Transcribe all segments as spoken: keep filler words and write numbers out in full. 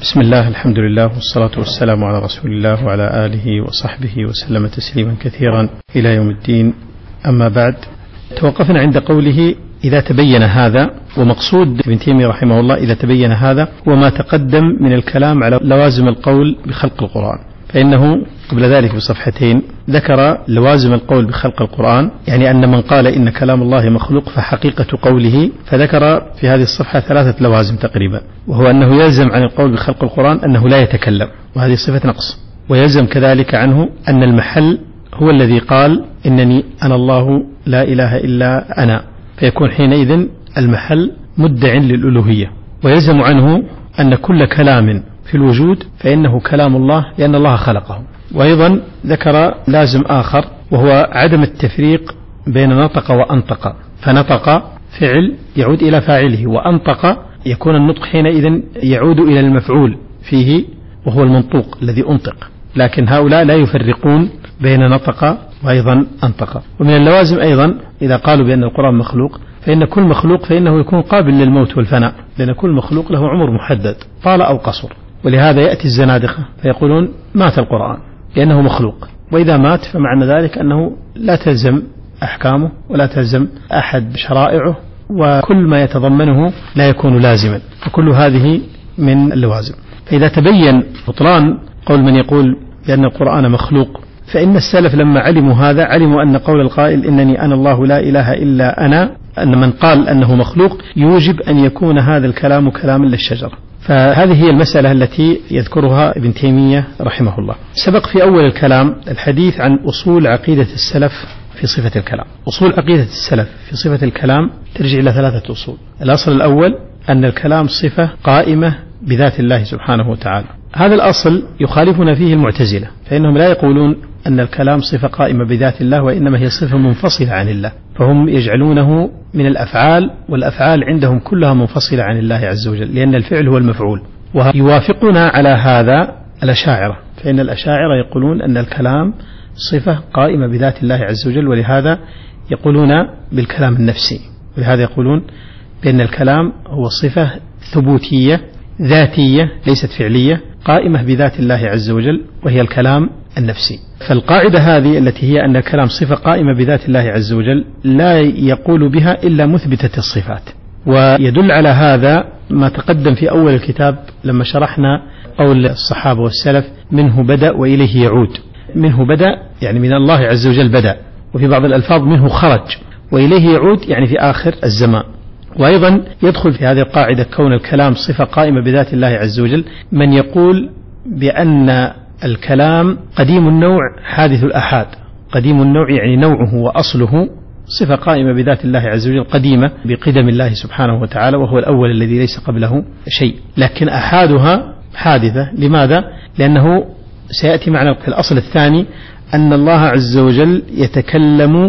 بسم الله، الحمد لله، والصلاة والسلام على رسول الله وعلى آله وصحبه وسلم تسليما كثيرا إلى يوم الدين. أما بعد، توقفنا عند قوله إذا تبين هذا، ومقصود ابن تيمية رحمه الله إذا تبين هذا هو ما تقدم من الكلام على لوازم القول بخلق القرآن، فإنه قبل ذلك بصفحتين ذكر لوازم القول بخلق القرآن، يعني أن من قال إن كلام الله مخلوق فحقيقة قوله، فذكر في هذه الصفحة ثلاثة لوازم تقريبا، وهو أنه يلزم عن القول بخلق القرآن أنه لا يتكلم، وهذه صفة نقص، ويلزم كذلك عنه أن المحل هو الذي قال إنني أنا الله لا إله إلا أنا، فيكون حينئذ المحل مدع للألوهية. ويلزم عنه أن كل كلام في الوجود فإنه كلام الله لأن الله خلقه. وأيضا ذكر لازم آخر وهو عدم التفريق بين نطق وأنطق، فنطق فعل يعود إلى فاعله، وأنطق يكون النطق حينئذ يعود إلى المفعول فيه وهو المنطوق الذي أنطق، لكن هؤلاء لا يفرقون بين نطق وأيضا أنطق. ومن اللوازم أيضا إذا قالوا بأن القرآن مخلوق فإن كل مخلوق فإنه يكون قابل للموت والفناء، لأن كل مخلوق له عمر محدد طال أو قصر، ولهذا يأتي الزنادقة فيقولون مات القرآن لأنه مخلوق، وإذا مات فمعنى ذلك أنه لا تلزم أحكامه ولا تلزم أحد شرائعه، وكل ما يتضمنه لا يكون لازما، وكل هذه من اللوازم. فإذا تبين بطلان قول من يقول بأن القرآن مخلوق، فإن السلف لما علموا هذا علموا أن قول القائل إنني أنا الله لا إله إلا أنا، أن من قال أنه مخلوق يوجب أن يكون هذا الكلام كلاما للشجرة. فهذه هي المسألة التي يذكرها ابن تيمية رحمه الله. سبق في أول الكلام الحديث عن أصول عقيدة السلف في صفة الكلام. أصول عقيدة السلف في صفة الكلام ترجع إلى ثلاثة أصول. الأصل الأول أن الكلام صفة قائمة بذات الله سبحانه وتعالى. هذا الأصل يخالفنا فيه المعتزلة، فإنهم لا يقولون أن الكلام صفة قائمة بذات الله، وإنما هي صفة منفصلة عن الله، فهم يجعلونه من الأفعال، والأفعال عندهم كلها منفصلة عن الله عز وجل، لأن الفعل هو المفعول. ويوافقنا على هذا الأشاعرة، فإن الأشاعرة يقولون أن الكلام صفة قائمة بذات الله عز وجل، ولهذا يقولون بالكلام النفسي، ولهذا يقولون بأن الكلام هو صفة ثبوتية ذاتية ليست فعلية قائمة بذات الله عز وجل، وهي الكلام النفسي. فالقاعدة هذه التي هي أن الكلام صفة قائمة بذات الله عز وجل لا يقول بها إلا مثبتة الصفات. ويدل على هذا ما تقدم في أول الكتاب لما شرحنا قول الصحابة والسلف منه بدأ وإليه يعود. منه بدأ يعني من الله عز وجل بدأ، وفي بعض الألفاظ منه خرج، وإليه يعود يعني في آخر الزمان. وأيضا يدخل في هذه القاعدة كون الكلام صفة قائمة بذات الله عز وجل من يقول بأن الكلام قديم النوع حادث الأحاد. قديم النوع يعني نوعه وأصله صفة قائمة بذات الله عز وجل قديمة بقدم الله سبحانه وتعالى، وهو الأول الذي ليس قبله شيء، لكن أحادها حادثة. لماذا؟ لأنه سيأتي معنا في الأصل الثاني أن الله عز وجل يتكلم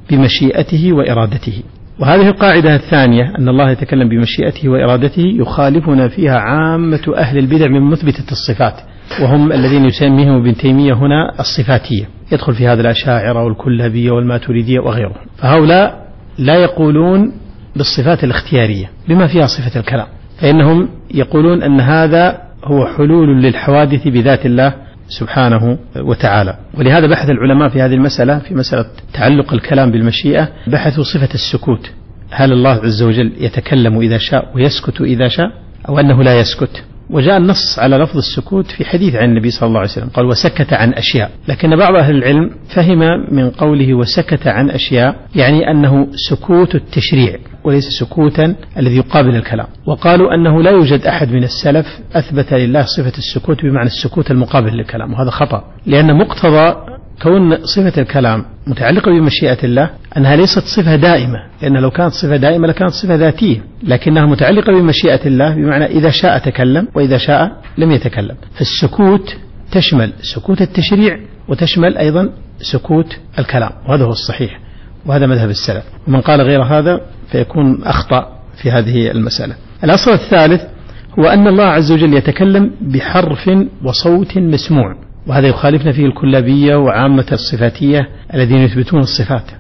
بمشيئته وإرادته، وهذه القاعدة الثانية أن الله يتكلم بمشيئته وإرادته يخالفنا فيها عامة أهل البدع من مثبتة الصفات، وهم الذين يسميهم ابن تيمية هنا الصفاتية، يدخل في هذا الأشاعرة والكلابية والماتريدية وغيرهم. فهؤلاء لا يقولون بالصفات الاختيارية بما فيها صفة الكلام، فإنهم يقولون أن هذا هو حلول للحوادث بذات الله سبحانه وتعالى. ولهذا بحث العلماء في هذه المسألة، في مسألة تعلق الكلام بالمشيئة، بحثوا صفة السكوت، هل الله عز وجل يتكلم إذا شاء ويسكت إذا شاء، أو أنه لا يسكت؟ وجاء النص على لفظ السكوت في حديث عن النبي صلى الله عليه وسلم، قال وسكت عن أشياء، لكن بعض أهل العلم فهم من قوله وسكت عن أشياء يعني أنه سكوت التشريع وليس سكوتا الذي يقابل الكلام، وقالوا أنه لا يوجد أحد من السلف أثبت لله صفة السكوت بمعنى السكوت المقابل للكلام، وهذا خطأ، لأن مقتضى كون صفة الكلام متعلقة بمشيئة الله أنها ليست صفة دائمة، لأن لو كانت صفة دائمة لكانت صفة ذاتية، لكنها متعلقة بمشيئة الله بمعنى إذا شاء تكلم وإذا شاء لم يتكلم. فالسكوت تشمل سكوت التشريع وتشمل أيضا سكوت الكلام، وهذا هو الصحيح، وهذا مذهب السلف، ومن قال غير هذا فيكون أخطأ في هذه المسألة. الأصل الثالث هو أن الله عز وجل يتكلم بحرف وصوت مسموع، وهذا يخالفنا فيه الكلابية وعامة الصفاتية الذين يثبتون الصفات،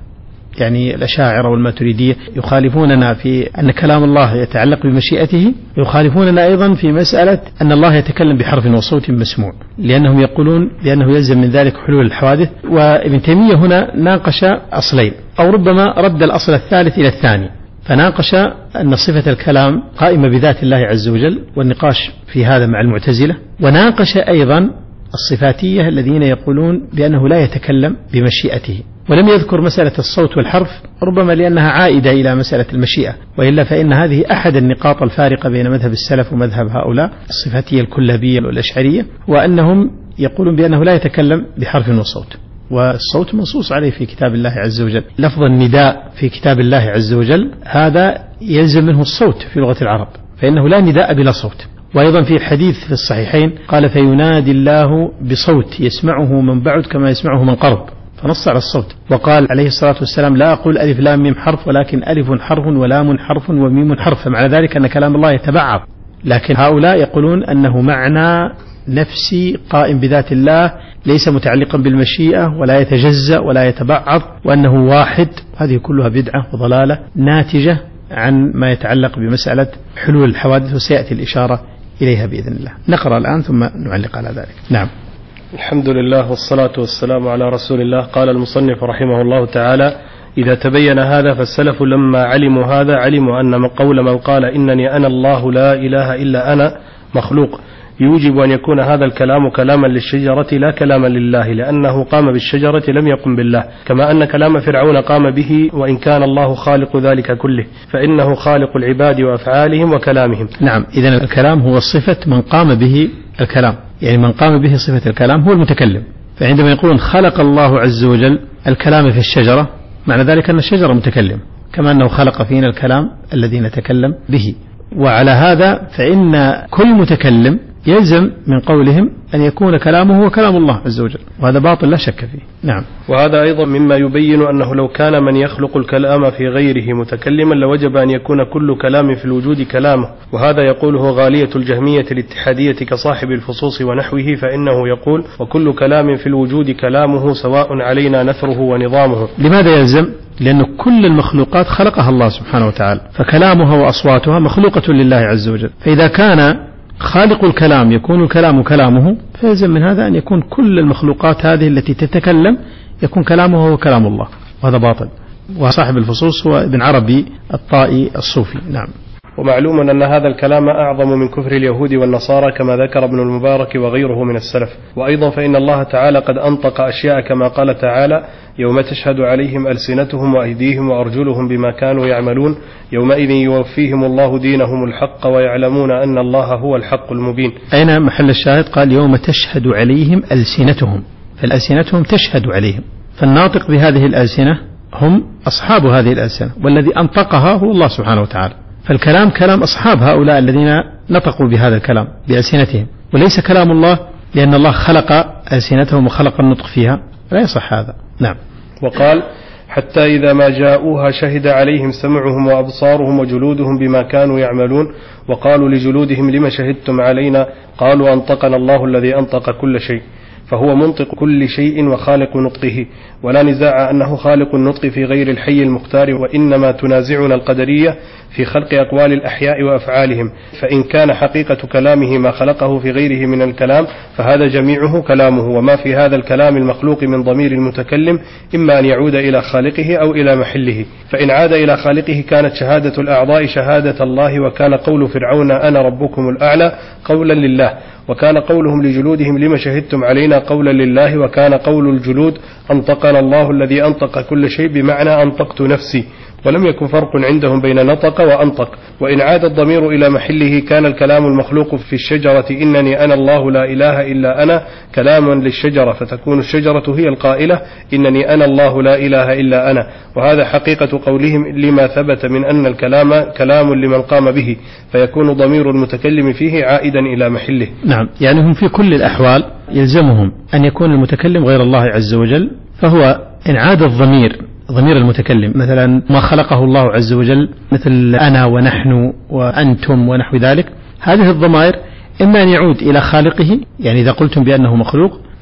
يعني الأشاعرة والماتريدية يخالفوننا في أن كلام الله يتعلق بمشيئته، يخالفوننا أيضا في مسألة أن الله يتكلم بحرف وصوت مسموع، لأنهم يقولون بأنه يلزم من ذلك حلول الحوادث. وابن تيمية هنا ناقش أصلين، أو ربما رد الأصل الثالث إلى الثاني، فناقش أن صفة الكلام قائمة بذات الله عز وجل، والنقاش في هذا مع المعتزلة، وناقش أيضا الصفاتية الذين يقولون بأنه لا يتكلم بمشيئته، ولم يذكر مسألة الصوت والحرف ربما لأنها عائدة إلى مسألة المشيئة، وإلا فإن هذه أحد النقاط الفارقة بين مذهب السلف ومذهب هؤلاء الصفاتية الكلابية والأشعرية، وأنهم يقولون بأنه لا يتكلم بحرف وصوت، والصوت منصوص عليه في كتاب الله عز وجل. لفظ النداء في كتاب الله عز وجل هذا يلزم منه الصوت في لغة العرب، فإنه لا نداء بلا صوت. وأيضا في حديث في الصحيحين قال فينادي الله بصوت يسمعه من بعد كما يسمعه من قرب، فنص على الصوت. وقال عليه الصلاة والسلام لا أقول ألف لام ميم حرف، ولكن ألف حرف ولام حرف وميم حرف، فمعنى ذلك أن كلام الله يتبعض. لكن هؤلاء يقولون أنه معنى نفسي قائم بذات الله، ليس متعلقا بالمشيئة ولا يتجزأ ولا يتبعض، وأنه واحد. هذه كلها بدعة وضلالة ناتجة عن ما يتعلق بمسألة حلول الحوادث، وسيأتي الإشارة إليها بإذن الله. نقرأ الآن ثم نعلق على ذلك. نعم. الحمد لله والصلاة والسلام على رسول الله. قال المصنف رحمه الله تعالى: إذا تبين هذا فالسلف لما علموا هذا علموا أن قول من قال إنني أنا الله لا إله إلا أنا مخلوق يوجب أن يكون هذا الكلام كلاما للشجرة لا كلاما لله، لأنه قام بالشجرة لم يقم بالله، كما أن كلام فرعون قام به وإن كان الله خالق ذلك كله، فإنه خالق العباد وأفعالهم وكلامهم. نعم، إذن الكلام هو صفة من قام به الكلام، يعني من قام به صفة الكلام هو المتكلم. فعندما يقولون خلق الله عز وجل الكلام في الشجرة، معنى ذلك أن الشجرة متكلم، كما أنه خلق فينا الكلام الذي نتكلم به. وعلى هذا فإن كل متكلم يلزم من قولهم أن يكون كلامه هو كلام الله عز وجل، وهذا باطل لا شك فيه. نعم. وهذا أيضا مما يبين أنه لو كان من يخلق الكلام في غيره متكلما لوجب أن يكون كل كلام في الوجود كلامه، وهذا يقوله غالية الجهمية الاتحادية كصاحب الفصوص ونحوه، فإنه يقول وكل كلام في الوجود كلامه سواء علينا نثره ونظامه. لماذا يلزم؟ لأن كل المخلوقات خلقها الله سبحانه وتعالى، فكلامها وأصواتها مخلوقة لله عز وجل، فإذا كان خالق الكلام يكون الكلام كلامه، فيلزم من هذا أن يكون كل المخلوقات هذه التي تتكلم يكون كلامه هو كلام الله، وهذا باطل. وصاحب الفصوص هو ابن عربي الطائي الصوفي. نعم. ومعلوم أن هذا الكلام أعظم من كفر اليهود والنصارى كما ذكر ابن المبارك وغيره من السلف. وأيضا فإن الله تعالى قد أنطق أشياء كما قال تعالى يوم تشهد عليهم ألسنتهم وأيديهم وأرجلهم بما كانوا يعملون يومئذ يوفيهم الله دينهم الحق ويعلمون أن الله هو الحق المبين. أين محل الشاهد؟ قال يوم تشهد عليهم ألسنتهم، فالألسنتهم تشهد عليهم، فالناطق بهذه الألسنة هم أصحاب هذه الألسنة، والذي أنطقها هو الله سبحانه وتعالى. فالكلام كلام أصحاب هؤلاء الذين نطقوا بهذا الكلام بألسنتهم، وليس كلام الله، لأن الله خلق ألسنتهم وخلق النطق فيها، لا يصح هذا. نعم. وقال حتى إذا ما جاءوها شهد عليهم سمعهم وأبصارهم وجلودهم بما كانوا يعملون وقالوا لجلودهم لما شهدتم علينا قالوا أنطقنا الله الذي أنطق كل شيء، فهو منطق كل شيء وخالق نطقه، ولا نزاع أنه خالق النطق في غير الحي المختار، وإنما تنازعنا القدرية في خلق أقوال الأحياء وأفعالهم، فإن كان حقيقة كلامه ما خلقه في غيره من الكلام فهذا جميعه كلامه، وما في هذا الكلام المخلوق من ضمير المتكلم إما أن يعود إلى خالقه أو إلى محله، فإن عاد إلى خالقه كانت شهادة الأعضاء شهادة الله، وكان قول فرعون أنا ربكم الأعلى قولا لله، وكان قولهم لجلودهم لما شهدتم علينا قولا لله، وكان قول الجلود أنطقنا الله الذي أنطق كل شيء بمعنى أنطقت نفسي، ولم يكن فرق عندهم بين نطق وأنطق. وإن عاد الضمير إلى محله كان الكلام المخلوق في الشجرة إنني أنا الله لا إله إلا أنا كلاما للشجرة، فتكون الشجرة هي القائلة إنني أنا الله لا إله إلا أنا، وهذا حقيقة قولهم لما ثبت من أن الكلام كلام لمن قام به، فيكون ضمير المتكلم فيه عائدا إلى محله. نعم، يعني هم في كل الأحوال يلزمهم أن يكون المتكلم غير الله عز وجل، فهو إن عاد الضمير ضمير المتكلم مثلا ما خلقه الله عز وجل مثل أنا ونحن وأنتم ونحو ذلك، هذه الضمائر إما أن يعود إلى خالقه، يعني إذا قلتم بأنه مخلوق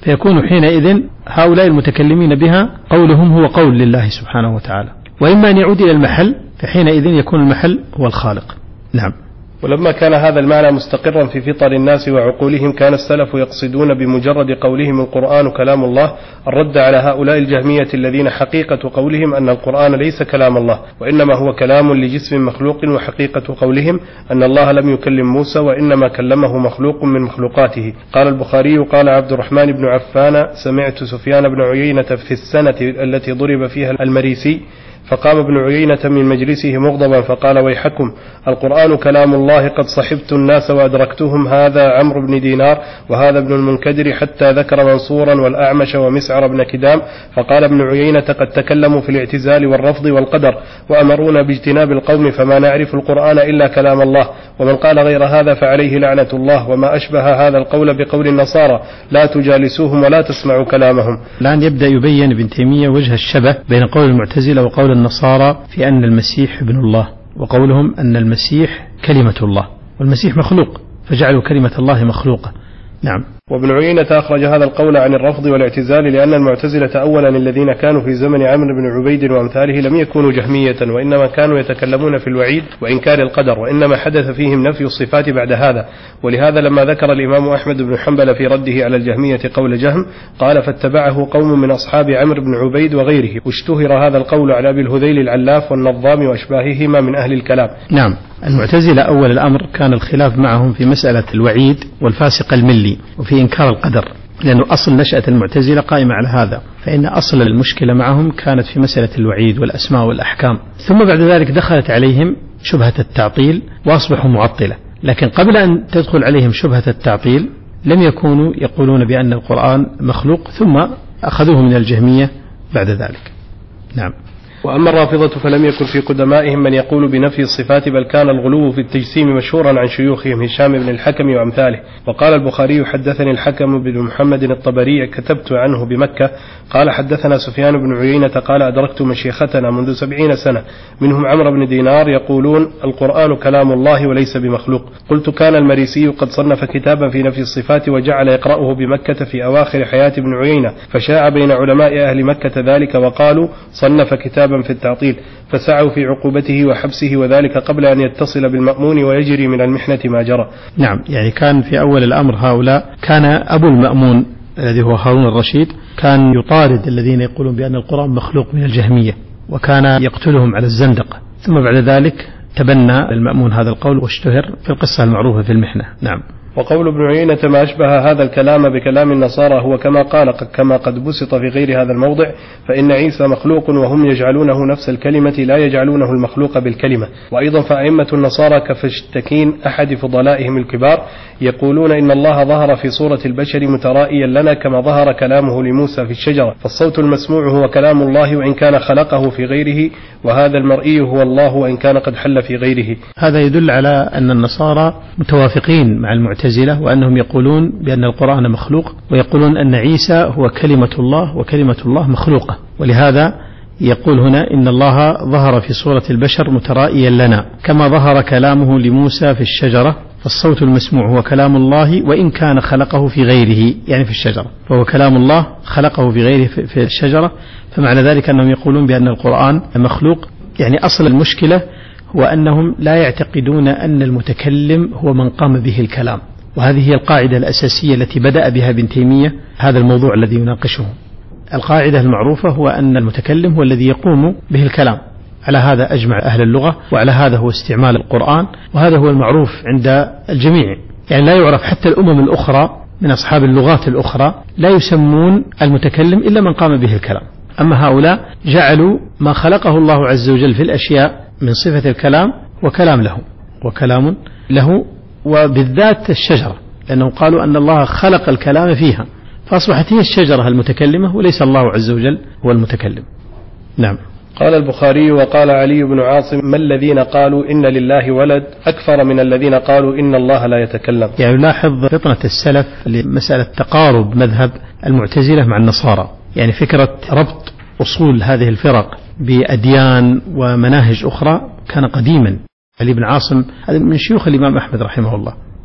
فيكون حينئذ هؤلاء المتكلمين بها قولهم هو قول لله سبحانه وتعالى، وإما أن يعود إلى المحل فحينئذ يكون المحل هو الخالق. نعم. ولما كان هذا المعنى مستقرا في فطر الناس وعقولهم كان السلف يقصدون بمجرد قولهم القرآن كلام الله الرد على هؤلاء الجهمية الذين حقيقة قولهم أن القرآن ليس كلام الله وإنما هو كلام لجسم مخلوق، وحقيقة قولهم أن الله لم يكلم موسى وإنما كلمه مخلوق من مخلوقاته. قال البخاري قال عبد الرحمن بن عفان سمعت سفيان بن عيينة في السنة التي ضرب فيها المريسي فقام ابن عيينة من مجلسه مغضبا فقال ويحكم القرآن كلام الله قد صحبت الناس وأدركتهم، هذا عمرو بن دينار وهذا ابن المنكدر، حتى ذكر منصورا والأعمش ومسعر بن كدام، فقال ابن عيينة قد تكلموا في الاعتزال والرفض والقدر وأمرونا باجتناب القوم فما نعرف القرآن إلا كلام الله، ومن قال غير هذا فعليه لعنة الله، وما أشبه هذا القول بقول النصارى لا تجالسوهم ولا تسمعوا كلامهم. الآن يبدأ يبين ابن تيمية وجه الشبه بين قول المعتزلة وقول النصارى في أن المسيح ابن الله، وقولهم أن المسيح كلمة الله، والمسيح مخلوق فجعلوا كلمة الله مخلوقة. نعم. وابن عيينة أخرج هذا القول عن الرفض والاعتزال لأن المعتزلة أولا الذين كانوا في زمن عمرو بن عبيد وأمثاله لم يكونوا جهمية، وإنما كانوا يتكلمون في الوعيد وإنكار القدر، وإنما حدث فيهم نفي الصفات بعد هذا. ولهذا لما ذكر الإمام أحمد بن حنبل في رده على الجهمية قول جهم قال فاتبعه قوم من أصحاب عمرو بن عبيد وغيره، واشتهر هذا القول على أبي الهذيل العلاف والنظام وأشباههما من أهل الكلام. نعم. المعتزلة أول الأمر كان الخلاف معهم في مسألة الوعيد والفاسق الملي وفي إنكار القدر، لأنه أصل نشأة المعتزلة قائمة على هذا، فإن أصل المشكلة معهم كانت في مسألة الوعيد والأسماء والأحكام، ثم بعد ذلك دخلت عليهم شبهة التعطيل وأصبحوا معطلة. لكن قبل أن تدخل عليهم شبهة التعطيل لم يكونوا يقولون بأن القرآن مخلوق، ثم أخذوه من الجهمية بعد ذلك. نعم. وأما الرافضة فلم يكن في قدمائهم من يقول بنفي الصفات، بل كان الغلو في التجسيم مشهورا عن شيوخهم هشام بن الحكم وأمثاله. وقال البخاري حدثني الحكم بن محمد الطبري كتبت عنه بمكة قال حدثنا سفيان بن عيينة قال أدركت مشيختنا منذ سبعين سنة منهم عمرو بن دينار يقولون القرآن كلام الله وليس بمخلوق. قلت كان المريسي قد صنف كتابا في نفي الصفات وجعل يقرأه بمكة في أواخر حياة ابن عيينة، فشاع بين علماء أهل مكة ذلك وقالوا صنف كتابا في التعطيل، فسعوا في عقوبته وحبسه، وذلك قبل أن يتصل بالمأمون ويجري من المحنة ما جرى. نعم. يعني كان في أول الأمر هؤلاء كان أبو المأمون الذي هو هارون الرشيد كان يطارد الذين يقولون بأن القرآن مخلوق من الجهمية، وكان يقتلهم على الزندقة، ثم بعد ذلك تبنى المأمون هذا القول واشتهر في القصة المعروفة في المحنة. نعم. وقول ابن عيينة ما أشبه هذا الكلام بكلام النصارى هو كما قال كما قد بسط في غير هذا الموضع، فإن عيسى مخلوق وهم يجعلونه نفس الكلمة لا يجعلونه المخلوق بالكلمة. وأيضا فأئمة النصارى كفشتكين أحد فضلائهم الكبار يقولون إن الله ظهر في صورة البشر مترائيا لنا كما ظهر كلامه لموسى في الشجرة، فالصوت المسموع هو كلام الله وإن كان خلقه في غيره، وهذا المرئي هو الله وإن كان قد حل في غيره. هذا يدل على أن النصارى متوافقين مع المعتزلة، وأنهم يقولون بأن القرآن مخلوق، ويقولون أن عيسى هو كلمة الله وكلمة الله مخلوقة. ولهذا يقول هنا إن الله ظهر في صورة البشر مترائيا لنا كما ظهر كلامه لموسى في الشجرة، فالصوت المسموع هو كلام الله وإن كان خلقه في غيره، يعني في الشجرة، فهو كلام الله خلقه في غيره في الشجرة. فمعنى ذلك أنهم يقولون بأن القرآن مخلوق. يعني أصل المشكلة هو أنهم لا يعتقدون أن المتكلم هو من قام به الكلام، وهذه هي القاعدة الأساسية التي بدأ بها ابن تيمية هذا الموضوع الذي يناقشه. القاعدة المعروفة هو أن المتكلم هو الذي يقوم به الكلام، على هذا أجمع أهل اللغة، وعلى هذا هو استعمال القرآن، وهذا هو المعروف عند الجميع. يعني لا يعرف حتى الأمم الأخرى من أصحاب اللغات الأخرى لا يسمون المتكلم إلا من قام به الكلام. أما هؤلاء جعلوا ما خلقه الله عز وجل في الأشياء من صفة الكلام وكلام له وكلام له، وبالذات الشجرة، لأنهم قالوا أن الله خلق الكلام فيها، فأصبحت هي الشجرة المتكلمة وليس الله عز وجل هو المتكلم. نعم. قال البخاري وقال علي بن عاصم ما الذين قالوا إن لله ولد أكثر من الذين قالوا إن الله لا يتكلم. يعني لاحظ فطنة السلف لمسألة تقارب مذهب المعتزلة مع النصارى، يعني فكرة ربط أصول هذه الفرق بأديان ومناهج أخرى كان قديما. علي بن عاصم هذا من شيوخ الإمام أحمد رحمه الله،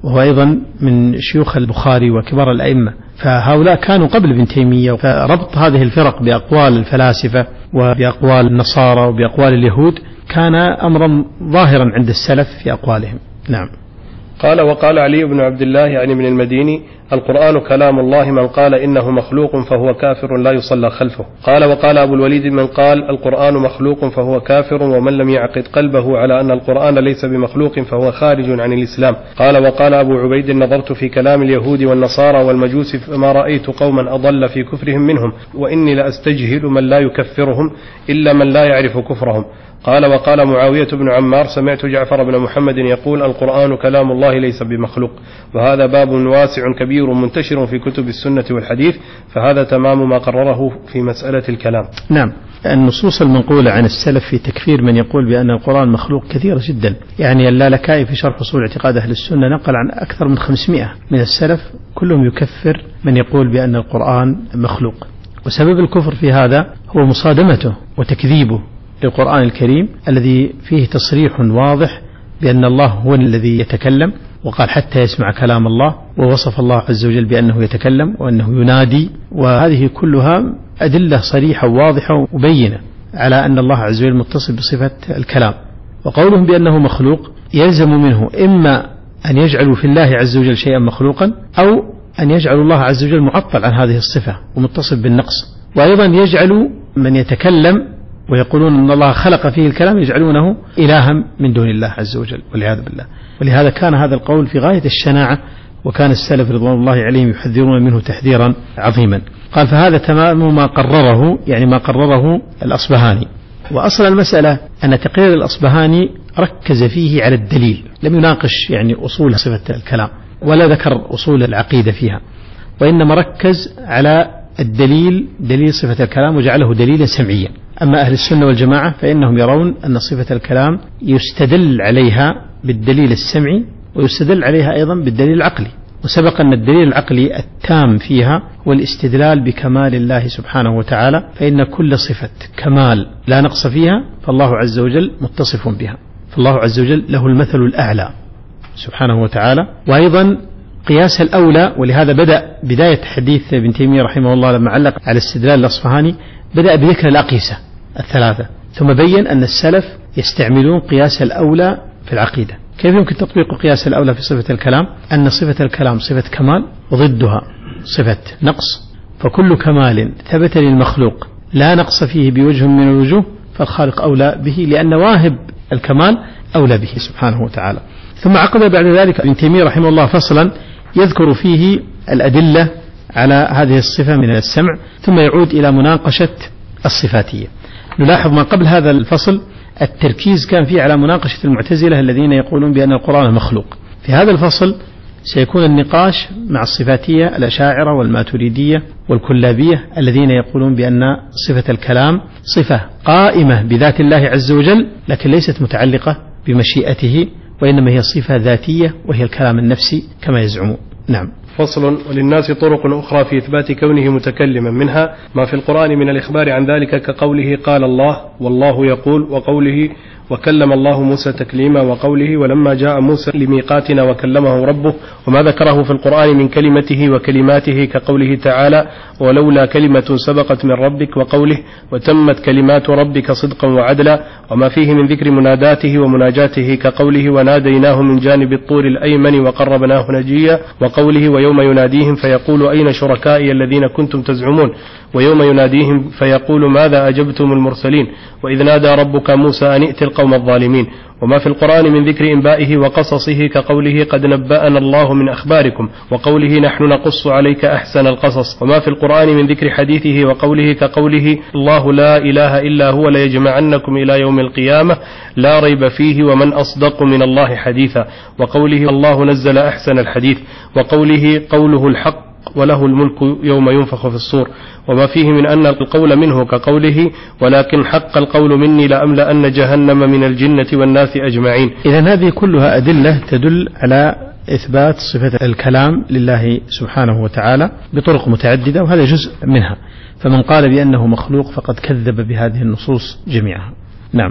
وهو أيضا من شيوخ البخاري وكبار الأئمة، فهؤلاء كانوا قبل ابن تيمية. فربط هذه الفرق بأقوال الفلاسفة وبأقوال النصارى وبأقوال اليهود كان أمرا ظاهرا عند السلف في أقوالهم. نعم. قال وقال علي بن عبد الله يعني من المديني: القرآن كلام الله، من قال إنه مخلوق فهو كافر لا يصلى خلفه. قال وقال أبو الوليد: من قال القرآن مخلوق فهو كافر، ومن لم يعقد قلبه على أن القرآن ليس بمخلوق فهو خارج عن الإسلام. قال وقال أبو عبيد: نظرت في كلام اليهود والنصارى والمجوس فما رأيت قوما أضل في كفرهم منهم، وإني لأستجهل من لا يكفرهم إلا من لا يعرف كفرهم. قال وقال معاوية بن عمار: سمعت جعفر بن محمد يقول: القرآن كلام الله ليس بمخلوق. وهذا باب واسع كبير منتشر في كتب السنة والحديث، فهذا تمام ما قرره في مسألة الكلام. نعم. النصوص المنقولة عن السلف في تكفير من يقول بأن القرآن مخلوق كثيرة جدا. يعني اللالكائي في شرح أصول اعتقاد أهل السنة نقل عن أكثر من خمسمائة من السلف كلهم يكفر من يقول بأن القرآن مخلوق. وسبب الكفر في هذا هو مصادمته وتكذيبه للقرآن الكريم الذي فيه تصريح واضح بأن الله هو الذي يتكلم، وقال حتى يسمع كلام الله، ووصف الله عز وجل بأنه يتكلم وأنه ينادي. وهذه كلها أدلة صريحة وواضحة وبينة على أن الله عز وجل متصف بصفة الكلام. وقولهم بأنه مخلوق يلزم منه إما أن يجعلوا في الله عز وجل شيئا مخلوقا، أو أن يجعلوا الله عز وجل معطل عن هذه الصفة ومتصف بالنقص. وأيضا يجعلوا من يتكلم ويقولون أن الله خلق فيه الكلام يجعلونه إلها من دون الله عز وجل والعياذ بالله. ولهذا كان هذا القول في غاية الشناعة، وكان السلف رضوان الله عليهم يحذرون منه تحذيرا عظيما. قال فهذا تمام ما قرره، يعني ما قرره الأصبهاني. وأصل المسألة أن تقرير الأصبهاني ركز فيه على الدليل، لم يناقش يعني أصول صفة الكلام ولا ذكر أصول العقيدة فيها، وإنما ركز على الدليل، دليل صفة الكلام، وجعله دليلا سمعيا. أما أهل السنة والجماعة فإنهم يرون أن صفة الكلام يستدل عليها بالدليل السمعي، ويستدل عليها أيضا بالدليل العقلي. وسبق أن الدليل العقلي التام فيها هو الاستدلال بكمال الله سبحانه وتعالى، فإن كل صفة كمال لا نقص فيها فالله عز وجل متصف بها، فالله عز وجل له المثل الأعلى سبحانه وتعالى. وأيضا قياس الأولى، ولهذا بدأ بداية حديث ابن تيمية رحمه الله لما علق على استدلال الأصفهاني بدأ بذكر الأقيسة الثلاثة، ثم بين أن السلف يستعملون قياس الأولى في العقيدة. كيف يمكن تطبيق قياس الأولى في صفة الكلام؟ أن صفة الكلام صفة كمال وضدها صفة نقص، فكل كمال ثبت للمخلوق لا نقص فيه بوجه من الوجوه فالخالق أولى به، لأن واهب الكمال أولى به سبحانه وتعالى. ثم عقد بعد ذلك ابن تيمية رحمه الله فصلا يذكر فيه الأدلة على هذه الصفة من السمع، ثم يعود إلى مناقشة الصفاتية. نلاحظ ما قبل هذا الفصل التركيز كان فيه على مناقشة المعتزلة الذين يقولون بأن القرآن مخلوق. في هذا الفصل سيكون النقاش مع الصفاتية الأشاعرة والماتريدية والكلابية الذين يقولون بأن صفة الكلام صفة قائمة بذات الله عز وجل، لكن ليست متعلقة بمشيئته، وإنما هي صفة ذاتية وهي الكلام النفسي كما يزعمون. نعم. فصل. وللناس طرق أخرى في إثبات كونه متكلما، منها ما في القرآن من الإخبار عن ذلك كقوله قال الله والله يقول، وقوله وكلم الله موسى تكليما، وقوله ولما جاء موسى لميقاتنا وكلمه ربه، وما ذكره في القرآن من كلمته وكلماته كقوله تعالى ولولا كلمة سبقت من ربك، وقوله وتمت كلمات ربك صدقا وعدلا، وما فيه من ذكر مناداته ومناجاته كقوله وناديناه من جانب الطور الأيمن وقربناه نجيا، وقوله ويوم يناديهم فيقول أين شركائي الذين كنتم تزعمون، ويوم يناديهم فيقول ماذا أجبتم المرسلين، وإذ نادى ربك موسى أن ائت القوم الظالمين. وما في القرآن من ذكر إنبائه وقصصه كقوله قد نبأنا الله من أخباركم، وقوله نحن نقص عليك أحسن القصص. وما في القرآن من ذكر حديثه وقوله كقوله الله لا إله إلا هو ليجمعنكم إلى يوم القيامة لا ريب فيه ومن أصدق من الله حديثا، وقوله الله نزل أحسن الحديث، وقوله قوله الحق وله الملك يوم ينفخ في الصور. وما فيه من أن القول منه كقوله ولكن حق القول مني لأملأن جهنم من الجنة والناس أجمعين. إذن هذه كلها أدلة تدل على إثبات صفة الكلام لله سبحانه وتعالى بطرق متعددة، وهذا جزء منها. فمن قال بأنه مخلوق فقد كذب بهذه النصوص جميعها. نعم.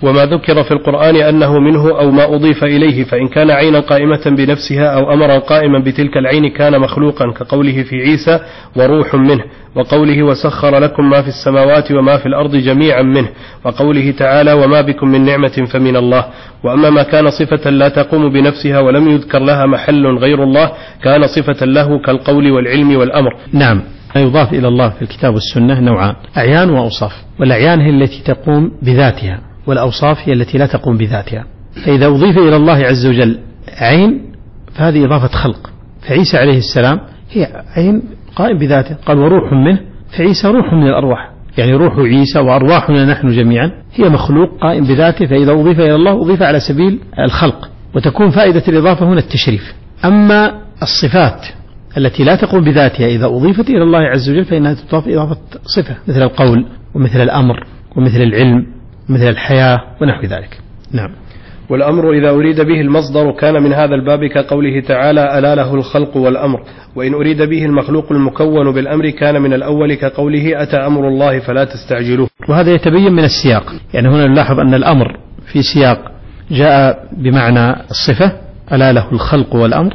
وما ذكر في القرآن أنه منه أو ما أضيف إليه، فإن كان عينا قائمة بنفسها أو أمرا قائما بتلك العين كان مخلوقا، كقوله في عيسى وروح منه، وقوله وسخر لكم ما في السماوات وما في الأرض جميعا منه، وقوله تعالى وما بكم من نعمة فمن الله. وأما ما كان صفة لا تقوم بنفسها ولم يذكر لها محل غير الله كان صفة له كالقول والعلم والأمر. نعم، ما يضاف إلى الله في الكتاب والسنة نوعان: أعيان وأوصاف. والأعيان هي التي تقوم بذاتها، والأوصاف هي التي لا تقوم بذاتها. فإذا أضيف إلى الله عز وجل عين فهذه إضافة خلق، فعيسى عليه السلام هي عين قائم بذاته، قال وروح منه، فعيسى روح من الأرواح، يعني روح عيسى وأرواحنا نحن جميعا هي مخلوق قائم بذاته، فإذا أضيف إلى الله أضيف على سبيل الخلق، وتكون فائدة الإضافة هنا التشريف. أما الصفات التي لا تقوم بذاتها إذا أضيفت إلى الله عز وجل فإنها تضاف إضافة صفة، مثل القول ومثل الأمر ومثل العلم ومثل الحياة ونحو ذلك. نعم. والأمر إذا أريد به المصدر كان من هذا الباب كقوله تعالى ألا له الخلق والأمر، وإن أريد به المخلوق المكون بالأمر كان من الأول كقوله أتى أمر الله فلا تستعجلوه. وهذا يتبين من السياق، يعني هنا نلاحظ أن الأمر في سياق جاء بمعنى الصفة ألا له الخلق والأمر،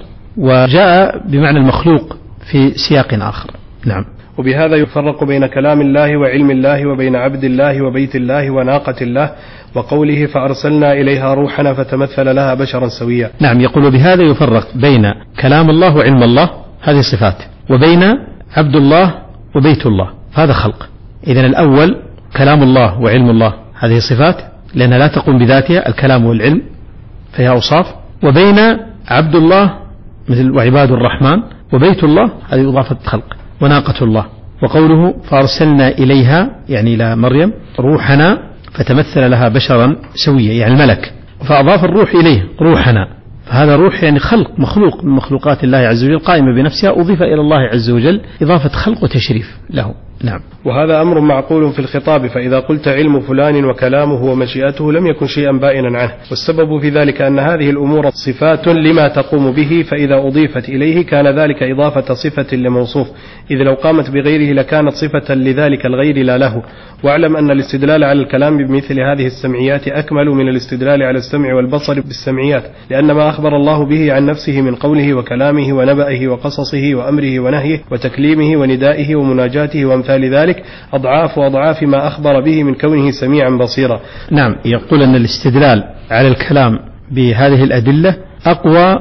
وجاء بمعنى المخلوق في سياق آخر. نعم. وبهذا يفرق بين كلام الله وعلم الله وبين عبد الله وبيت الله وناقة الله، وقوله فأرسلنا إليها روحنا فتمثل لها بشرا سويا. نعم، يقول بهذا يفرق بين كلام الله وعلم الله، هذه صفات، وبين عبد الله وبيت الله، هذا خلق. إذن الأول كلام الله وعلم الله هذه صفات لأنها لا تقوم بذاتها، الكلام والعلم فهي أوصاف. وبين عبد الله مثل وعباد الرحمن، وبيت الله هذه إضافة خلق، وناقة الله. وقوله فأرسلنا إليها يعني إلى مريم روحنا فتمثل لها بشرا سويا يعني الملك، فأضاف الروح إليه روحنا، فهذا روح يعني خلق مخلوق من مخلوقات الله عز وجل قائمة بنفسها، أضيف إلى الله عز وجل إضافة خلق وتشريف له. نعم. وهذا أمر معقول في الخطاب، فإذا قلت علم فلان وكلامه ومشيئته لم يكن شيئا بائنا عنه، والسبب في ذلك أن هذه الأمور صفات لما تقوم به، فإذا أضيفت إليه كان ذلك إضافة صفة لموصوف، إذ لو قامت بغيره لكانت صفة لذلك الغير لا له. واعلم أن الاستدلال على الكلام بمثل هذه السمعيات أكمل من الاستدلال على السمع والبصر بالسمعيات، لأن ما أخبر الله به عن نفسه من قوله وكلامه ونبأه وقصصه وأمره ونهيه وتكليمه وندائه ومناجاته وأمثال ذلك أضعاف وأضعاف ما أخبر به من كونه سميعا بصيرا. نعم، يقول أن الاستدلال على الكلام بهذه الأدلة أقوى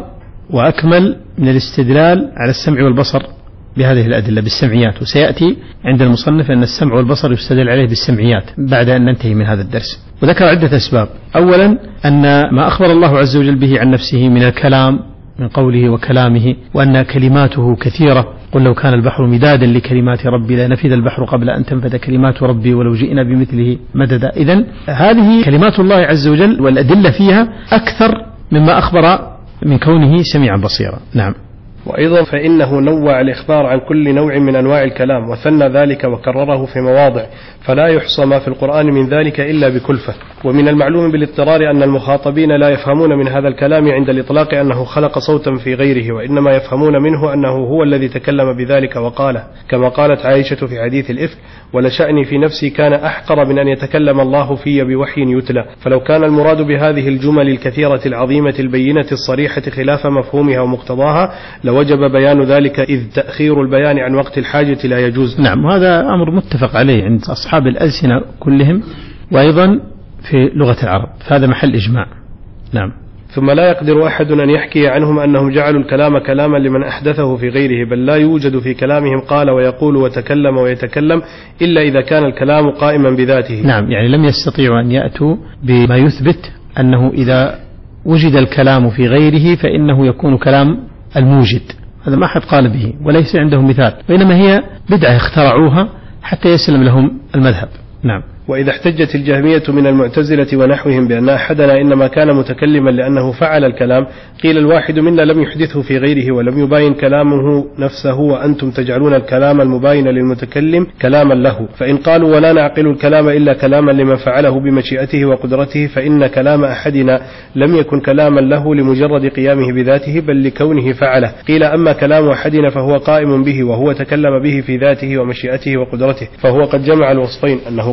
وأكمل من الاستدلال على السمع والبصر بهذه الأدلة بالسمعيات، وسيأتي عند المصنف أن السمع والبصر يستدل عليه بالسمعيات بعد أن ننتهي من هذا الدرس. وذكر عدة أسباب. أولا أن ما أخبر الله عز وجل به عن نفسه من الكلام من قوله وكلامه، وأن كلماته كثيرة، قل لو كان البحر مدادا لكلمات ربي لنفذ البحر قبل أن تنفذ كلمات ربي ولو جئنا بمثله مددا. إذن هذه كلمات الله عز وجل والأدلة فيها أكثر مما أخبر من كونه سميعا بصيرا. نعم. وأيضا فإنه نوع الإخبار عن كل نوع من أنواع الكلام وثنى ذلك وكرره في مواضع، فلا يحصى ما في القرآن من ذلك إلا بكلفة. ومن المعلوم بالاضطرار أن المخاطبين لا يفهمون من هذا الكلام عند الإطلاق أنه خلق صوتا في غيره، وإنما يفهمون منه أنه هو الذي تكلم بذلك وقاله، كما قالت عائشة في حديث الإفك ولشأني في نفسي كان أحقر من أن يتكلم الله في بوحي يتلى. فلو كان المراد بهذه الجمل الكثيرة العظيمة البينة الصريحة خلاف مفهومها ومقتضاها لوجب بيان ذلك، إذ تأخير البيان عن وقت الحاجة لا يجوز. نعم، وهذا أمر متفق عليه عند أصحاب الألسنة كلهم، وأيضا في لغة العرب، فهذا محل إجماع. نعم. ثم لا يقدر أحد أن يحكي عنهم أنهم جعلوا الكلام كلاما لمن أحدثه في غيره، بل لا يوجد في كلامهم قال ويقول وتكلم ويتكلم إلا إذا كان الكلام قائما بذاته. نعم، يعني لم يستطيعوا أن يأتوا بما يثبت أنه إذا وجد الكلام في غيره فإنه يكون كلام الموجد، هذا ما أحد قال به وليس عندهم مثال، وإنما هي بدعة اخترعوها حتى يسلم لهم المذهب. نعم. وإذا احتجت الجهمية من المعتزلة ونحوهم بأن أحدنا إنما كان متكلما لأنه فعل الكلام، قيل الواحد منا لم يحدثه في غيره ولم يباين كلامه نفسه، وأنتم تجعلون الكلام المباين للمتكلم كلاما له. فإن قالوا ولا نعقل الكلام إلا كلاما لمن فعله بمشيئته وقدرته، فإن كلام أحدنا لم يكن كلاما له لمجرد قيامه بذاته بل لكونه فعله. قيل أما كلام أحدنا فهو قائم به، وهو تكلم به في ذاته ومشيئته وقدرته، فهو قد جمع الوصفين، أنه قائم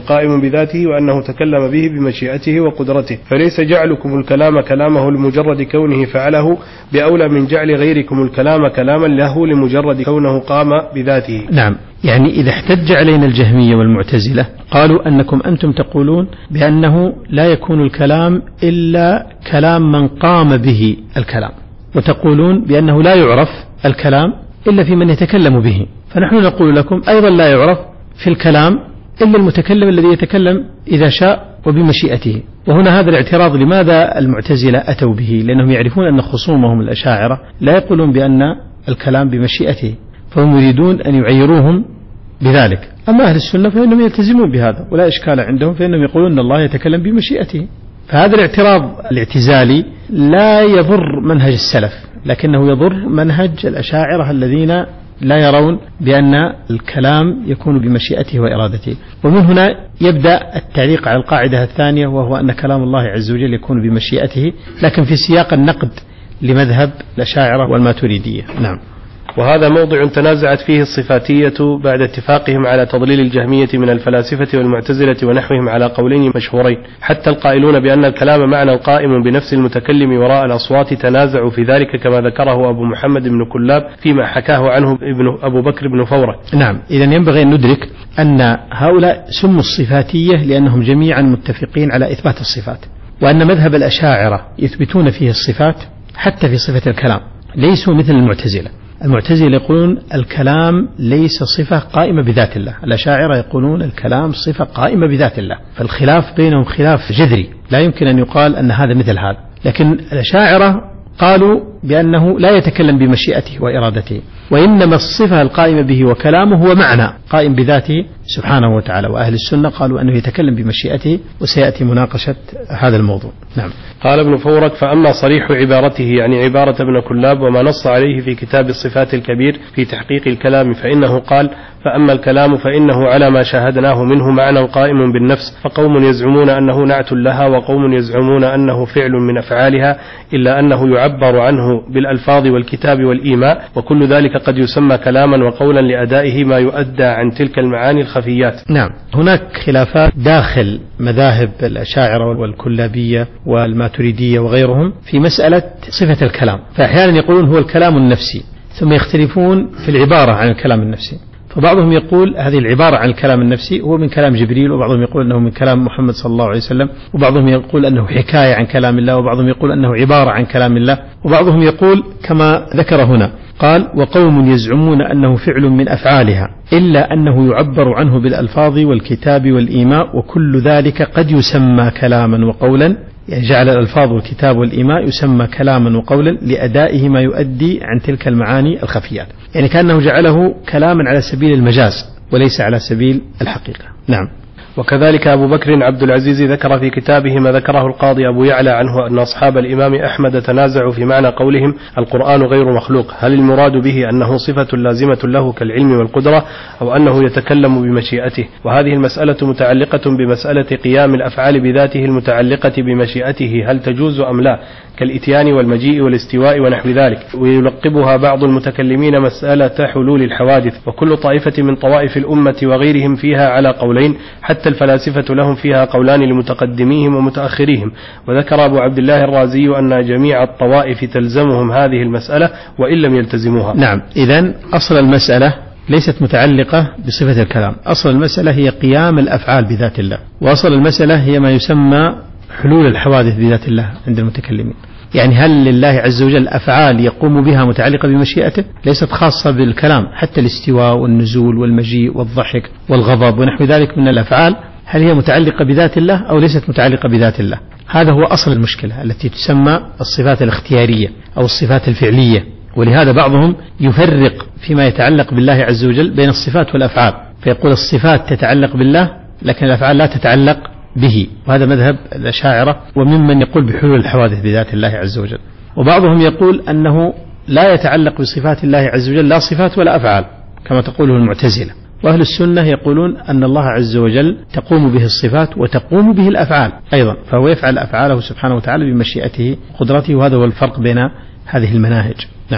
بذاته وأنه تكلم به بمشيئته وقدرته، فليس جعلكم الكلام كلامه لمجرد كونه فعله بأولى من جعل غيركم الكلام كلاما له لمجرد كونه قام بذاته. نعم، يعني إذا احتج علينا الجهمية والمعتزلة قالوا أنكم أنتم تقولون بأنه لا يكون الكلام إلا كلام من قام به الكلام، وتقولون بأنه لا يعرف الكلام إلا في من يتكلم به، فنحن نقول لكم أيضا لا يعرف في الكلام إلا المتكلم الذي يتكلم إذا شاء وبمشيئته. وهنا هذا الاعتراض لماذا المعتزلة أتوا به؟ لأنهم يعرفون أن خصومهم الأشاعرة لا يقولون بأن الكلام بمشيئته، فهم يريدون أن يعيروهم بذلك. أما أهل السنة فإنهم يلتزمون بهذا ولا إشكال عندهم، فإنهم يقولون أن الله يتكلم بمشيئته. فهذا الاعتراض الاعتزالي لا يضر منهج السلف، لكنه يضر منهج الأشاعرة الذين لا يرون بأن الكلام يكون بمشيئته وإرادته. ومن هنا يبدأ التعليق على القاعدة الثانية، وهو أن كلام الله عز وجل يكون بمشيئته، لكن في سياق النقد لمذهب الأشاعرة والماتريدية. نعم. وهذا موضع تنازعت فيه الصفاتية بعد اتفاقهم على تضليل الجهمية من الفلاسفة والمعتزلة ونحوهم على قولين مشهورين، حتى القائلون بأن الكلام معنى قائم بنفس المتكلم وراء الأصوات تنازعوا في ذلك، كما ذكره أبو محمد بن كلاب فيما حكاه عنه ابن أبو بكر بن فورة. نعم، إذن ينبغي أن ندرك أن هؤلاء سموا الصفاتية لأنهم جميعا متفقين على إثبات الصفات، وأن مذهب الأشاعرة يثبتون فيه الصفات حتى في صفة الكلام، ليسوا مثل المعتزلة. المعتزلة يقولون الكلام ليس صفة قائمة بذات الله، الأشاعرة يقولون الكلام صفة قائمة بذات الله، فالخلاف بينهم خلاف جذري لا يمكن أن يقال أن هذا مثل هذا. لكن الأشاعرة قالوا بأنه لا يتكلم بمشيئته وإرادته، وإنما الصفة القائمة به وكلامه هو معنى قائم بذاته سبحانه وتعالى. وأهل السنة قالوا أنه يتكلم بمشيئته، وسيأتي مناقشة هذا الموضوع. نعم. قال ابن فورك: فأما صريح عبارته يعني عبارة ابن كلاب وما نص عليه في كتاب الصفات الكبير في تحقيق الكلام، فإنه قال: فأما الكلام فإنه على ما شاهدناه منه معنى قائم بالنفس، فقوم يزعمون أنه نعت لها وقوم يزعمون أنه فعل من أفعالها، إلا أنه يعبر عنه بالألفاظ والكتاب والإيماء، وكل ذلك قد يسمى كلاما وقولا لأدائه ما يؤدى عن تلك المعاني الخفيات. نعم، هناك خلافات داخل مذاهب الأشاعرة والكلابية والماتريدية وغيرهم في مسألة صفة الكلام، فأحيانا يقولون هو الكلام النفسي، ثم يختلفون في العبارة عن الكلام النفسي. فبعضهم يقول هذه العبارة عن الكلام النفسي هو من كلام جبريل، وبعضهم يقول أنه من كلام محمد صلى الله عليه وسلم، وبعضهم يقول أنه حكاية عن كلام الله، وبعضهم يقول أنه عبارة عن كلام الله، وبعضهم يقول كما ذكر هنا قال: وقوم يزعمون أنه فعل من أفعالها، إلا أنه يعبر عنه بالألفاظ والكتاب والإيماء، وكل ذلك قد يسمى كلاما وقولا، يعني جعل الألفاظ والكتاب والإيماء يسمى كلاما وقولا لأدائه ما يؤدي عن تلك المعاني الخفيات، يعني كأنه جعله كلاما على سبيل المجاز وليس على سبيل الحقيقة. نعم. وكذلك أبو بكر عبد العزيز ذكر في كتابه ما ذكره القاضي أبو يعلى عنه أن أصحاب الإمام أحمد تنازعوا في معنى قولهم القرآن غير مخلوق، هل المراد به أنه صفة لازمة له كالعلم والقدرة، أو أنه يتكلم بمشيئته؟ وهذه المسألة متعلقة بمسألة قيام الأفعال بذاته المتعلقة بمشيئته، هل تجوز أم لا، كالإتيان والمجيء والاستواء ونحو ذلك. ويلقبها بعض المتكلمين مسألة حلول الحوادث، وكل طائفة من طوائف الأمة وغيرهم فيها على قولين، حتى الفلاسفة لهم فيها قولان لمتقدميهم ومتأخريهم. وذكر أبو عبد الله الرازي أن جميع الطوائف تلزمهم هذه المسألة وإن لم يلتزموها. نعم، إذن أصل المسألة ليست متعلقة بصفة الكلام، أصل المسألة هي قيام الأفعال بذات الله، وأصل المسألة هي ما يسمى حلول الحوادث بذات الله عند المتكلمين. يعني هل لله عز وجل أفعال يقوم بها متعلقة بمشيئته ليست خاصة بالكلام، حتى الاستواء والنزول والمجيء والضحك والغضب ونحو ذلك من الأفعال، هل هي متعلقة بذات الله أو ليست متعلقة بذات الله؟ هذا هو أصل المشكلة التي تسمى الصفات الاختيارية أو الصفات الفعلية. ولهذا بعضهم يفرق فيما يتعلق بالله عز وجل بين الصفات والأفعال، فيقول الصفات تتعلق بالله لكن الأفعال لا تتعلق به، وهذا مذهب الأشاعرة وممن يقول بحلول الحوادث بذات الله عز وجل. وبعضهم يقول أنه لا يتعلق بصفات الله عز وجل لا صفات ولا أفعال كما تقوله المعتزلة. وأهل السنة يقولون أن الله عز وجل تقوم به الصفات وتقوم به الأفعال أيضا، فهو يفعل أفعاله سبحانه وتعالى بمشيئته وقدرته، وهذا هو الفرق بين هذه المناهج. نعم.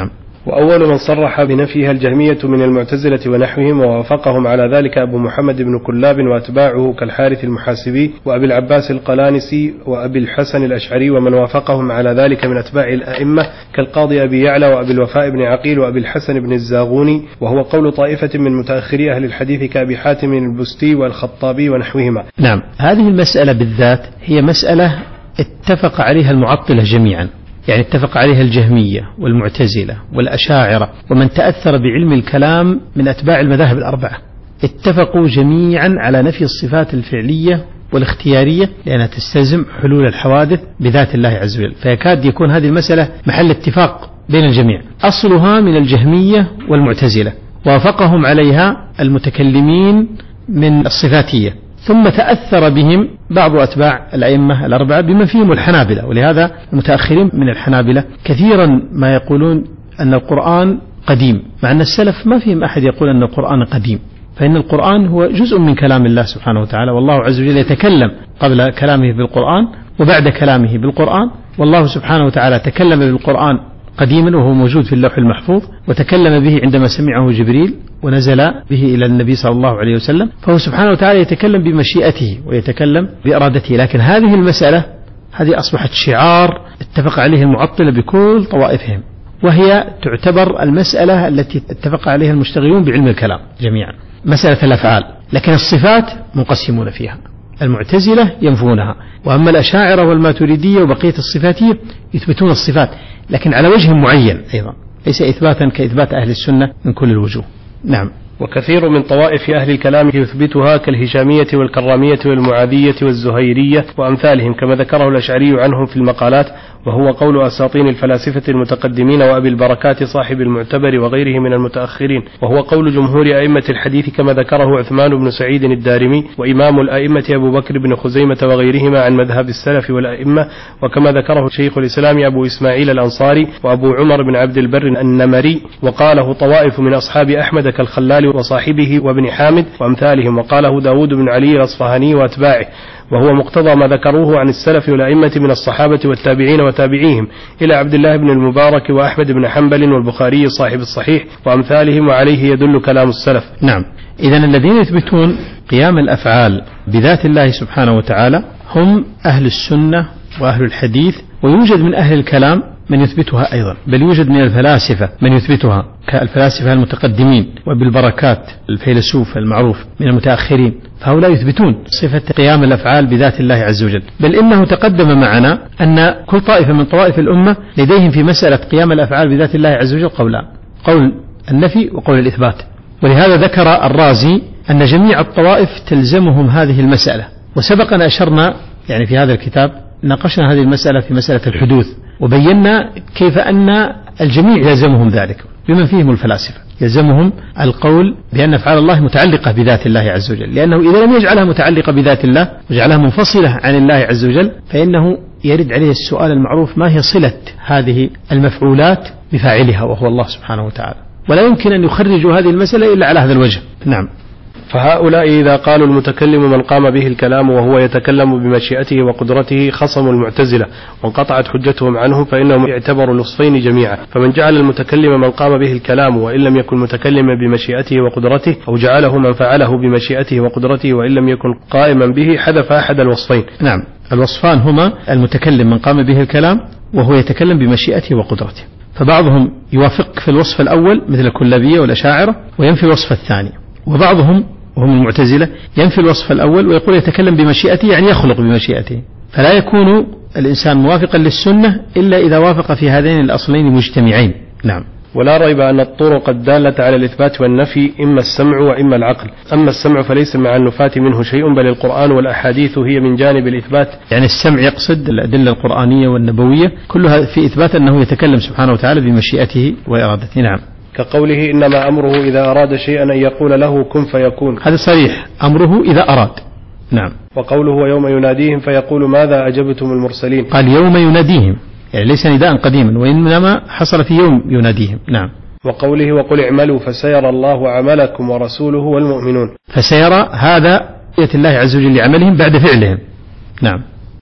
وأول من صرح بنفيها الجهمية من المعتزلة ونحوهم، ووافقهم على ذلك أبو محمد بن كلاب وأتباعه كالحارث المحاسبي وأبي العباس القلانسي وأبي الحسن الأشعري، ومن وافقهم على ذلك من أتباع الأئمة كالقاضي أبي يعلى وأبي الوفاء بن عقيل وأبي الحسن بن الزاغوني، وهو قول طائفة من متأخري أهل الحديث كأبي حاتم البستي والخطابي ونحوهما. نعم، هذه المسألة بالذات هي مسألة اتفق عليها المعطلة جميعا، يعني اتفق عليها الجهمية والمعتزلة والأشاعرة ومن تأثر بعلم الكلام من أتباع المذاهب الأربعة، اتفقوا جميعا على نفي الصفات الفعلية والاختيارية لأنها تستلزم حلول الحوادث بذات الله عز وجل، فيكاد يكون هذه المسألة محل اتفاق بين الجميع. أصلها من الجهمية والمعتزلة، وافقهم عليها المتكلمين من الصفاتية، ثم تأثر بهم بعض أتباع الأئمة الأربعة بما فيهم الحنابلة، ولهذا المتأخرين من الحنابلة كثيرا ما يقولون أن القرآن قديم، مع أن السلف ما فيهم أحد يقول أن القرآن قديم، فإن القرآن هو جزء من كلام الله سبحانه وتعالى، والله عز وجل يتكلم قبل كلامه بالقرآن وبعد كلامه بالقرآن، والله سبحانه وتعالى تكلم بالقرآن قديما وهو موجود في اللوح المحفوظ، وتكلم به عندما سمعه جبريل ونزل به إلى النبي صلى الله عليه وسلم، فهو سبحانه وتعالى يتكلم بمشيئته ويتكلم بإرادته. لكن هذه المسألة هذه أصبحت شعار اتفق عليه المعطلة بكل طوائفهم، وهي تعتبر المسألة التي اتفق عليها المشتغلون بعلم الكلام جميعا، مسألة الأفعال. لكن الصفات منقسمون فيها، المعتزلة ينفونها، وأما الأشاعرة والماتريدية وبقية الصفاتية يثبتون الصفات، لكن على وجه معين أيضا، ليس إثباتا كإثبات أهل السنة من كل الوجوه. نعم. وكثير من طوائف أهل الكلام يثبتها كالهشامية والكرامية والمعاذية والزهيرية وأمثالهم، كما ذكره الأشعري عنهم في المقالات، وهو قول أساطين الفلاسفة المتقدمين وأبي البركات صاحب المعتبر وغيره من المتأخرين، وهو قول جمهور أئمة الحديث كما ذكره عثمان بن سعيد الدارمي وإمام الأئمة أبو بكر بن خزيمة وغيرهما عن مذهب السلف والأئمة، وكما ذكره شيخ الإسلام أبو إسماعيل الأنصاري وأبو عمر بن عبد البر النمري، وقاله طوائف من أصحاب أحمد كالخلال وصاحبه وابن حامد وأمثالهم، وقاله داود بن علي الأصفهاني وأتباعه، وهو مقتضى ما ذكروه عن السلف والأئمة من الصحابة والتابعين وتابعيهم إلى عبد الله بن المبارك وأحمد بن حنبل والبخاري صاحب الصحيح وأمثالهم، وعليه يدل كلام السلف. نعم، إذن الذين يثبتون قيام الأفعال بذات الله سبحانه وتعالى هم أهل السنة وأهل الحديث، ويوجد من أهل الكلام من يثبتها أيضا، بل يوجد من الفلاسفة من يثبتها كالفلاسفة المتقدمين وبالبركات الفيلسوف المعروف من المتأخرين، فهؤلاء يثبتون صفة قيام الأفعال بذات الله عز وجل. بل إنه تقدم معنا أن كل طائفة من طوائف الأمة لديهم في مسألة قيام الأفعال بذات الله عز وجل قولان، قول النفي وقول الإثبات، ولهذا ذكر الرازي أن جميع الطوائف تلزمهم هذه المسألة. وسبقنا أشرنا يعني في هذا الكتاب ناقشنا هذه المسألة في مسألة الحدوث، وبينا كيف أن الجميع يلزمهم ذلك بمن فيهم الفلاسفة، يلزمهم القول بأن أفعال الله متعلقة بذات الله عز وجل، لأنه إذا لم يجعلها متعلقة بذات الله وجعلها منفصلة عن الله عز وجل فإنه يرد عليه السؤال المعروف: ما هي صلة هذه المفعولات بفاعلها وهو الله سبحانه وتعالى؟ ولا يمكن أن يخرجوا هذه المسألة إلا على هذا الوجه. نعم. فهؤلاء إذا قالوا المتكلم من قام به الكلام وهو يتكلم بمشيئته وقدرته خصموا المعتزلة وانقطعت حجتهم عنه، فإنهم اعتبروا الوصفين جميعا، فمن جعل المتكلم من قام به الكلام وإن لم يكن متكلما بمشيئته وقدرته، أو جعله من فعله بمشيئته وقدرته وإن لم يكن قائما به، حذف أحد الوصفين. نعم، الوصفان هما المتكلم من قام به الكلام وهو يتكلم بمشيئته وقدرته، فبعضهم يوافق في الوصف الأول مثل الكلابية والأشاعرة وينفي الوصف الثاني، وبعضهم وهم المعتزلة ينفي الوصف الأول ويقول يتكلم بمشيئته يعني يخلق بمشيئته، فلا يكون الإنسان موافقا للسنة إلا إذا وافق في هذين الأصلين مجتمعين. نعم. ولا ريب أن الطرق الدالة على الإثبات والنفي إما السمع وإما العقل، أما السمع فليس مع النفاة منه شيء، بل القرآن والأحاديث هي من جانب الإثبات. يعني السمع يقصد الأدلة القرآنية والنبوية كلها في إثبات أنه يتكلم سبحانه وتعالى بمشيئته وإرادته. نعم. كقوله: إنما أمره إذا أراد شيئا أن يقول له كن فيكون، هذا صريح، أمره إذا أراد. نعم. وقوله: ويوم يناديهم فيقول ماذا أجبتم المرسلين، قال يوم يناديهم، يعني ليس نداء قديما، وإنما حصل في يوم يناديهم. نعم. وقوله: وقل اعملوا فسيرى الله عملكم ورسوله والمؤمنون، فسيرى هذا رؤية الله عز وجل لعملهم بعد فعلهم. نعم.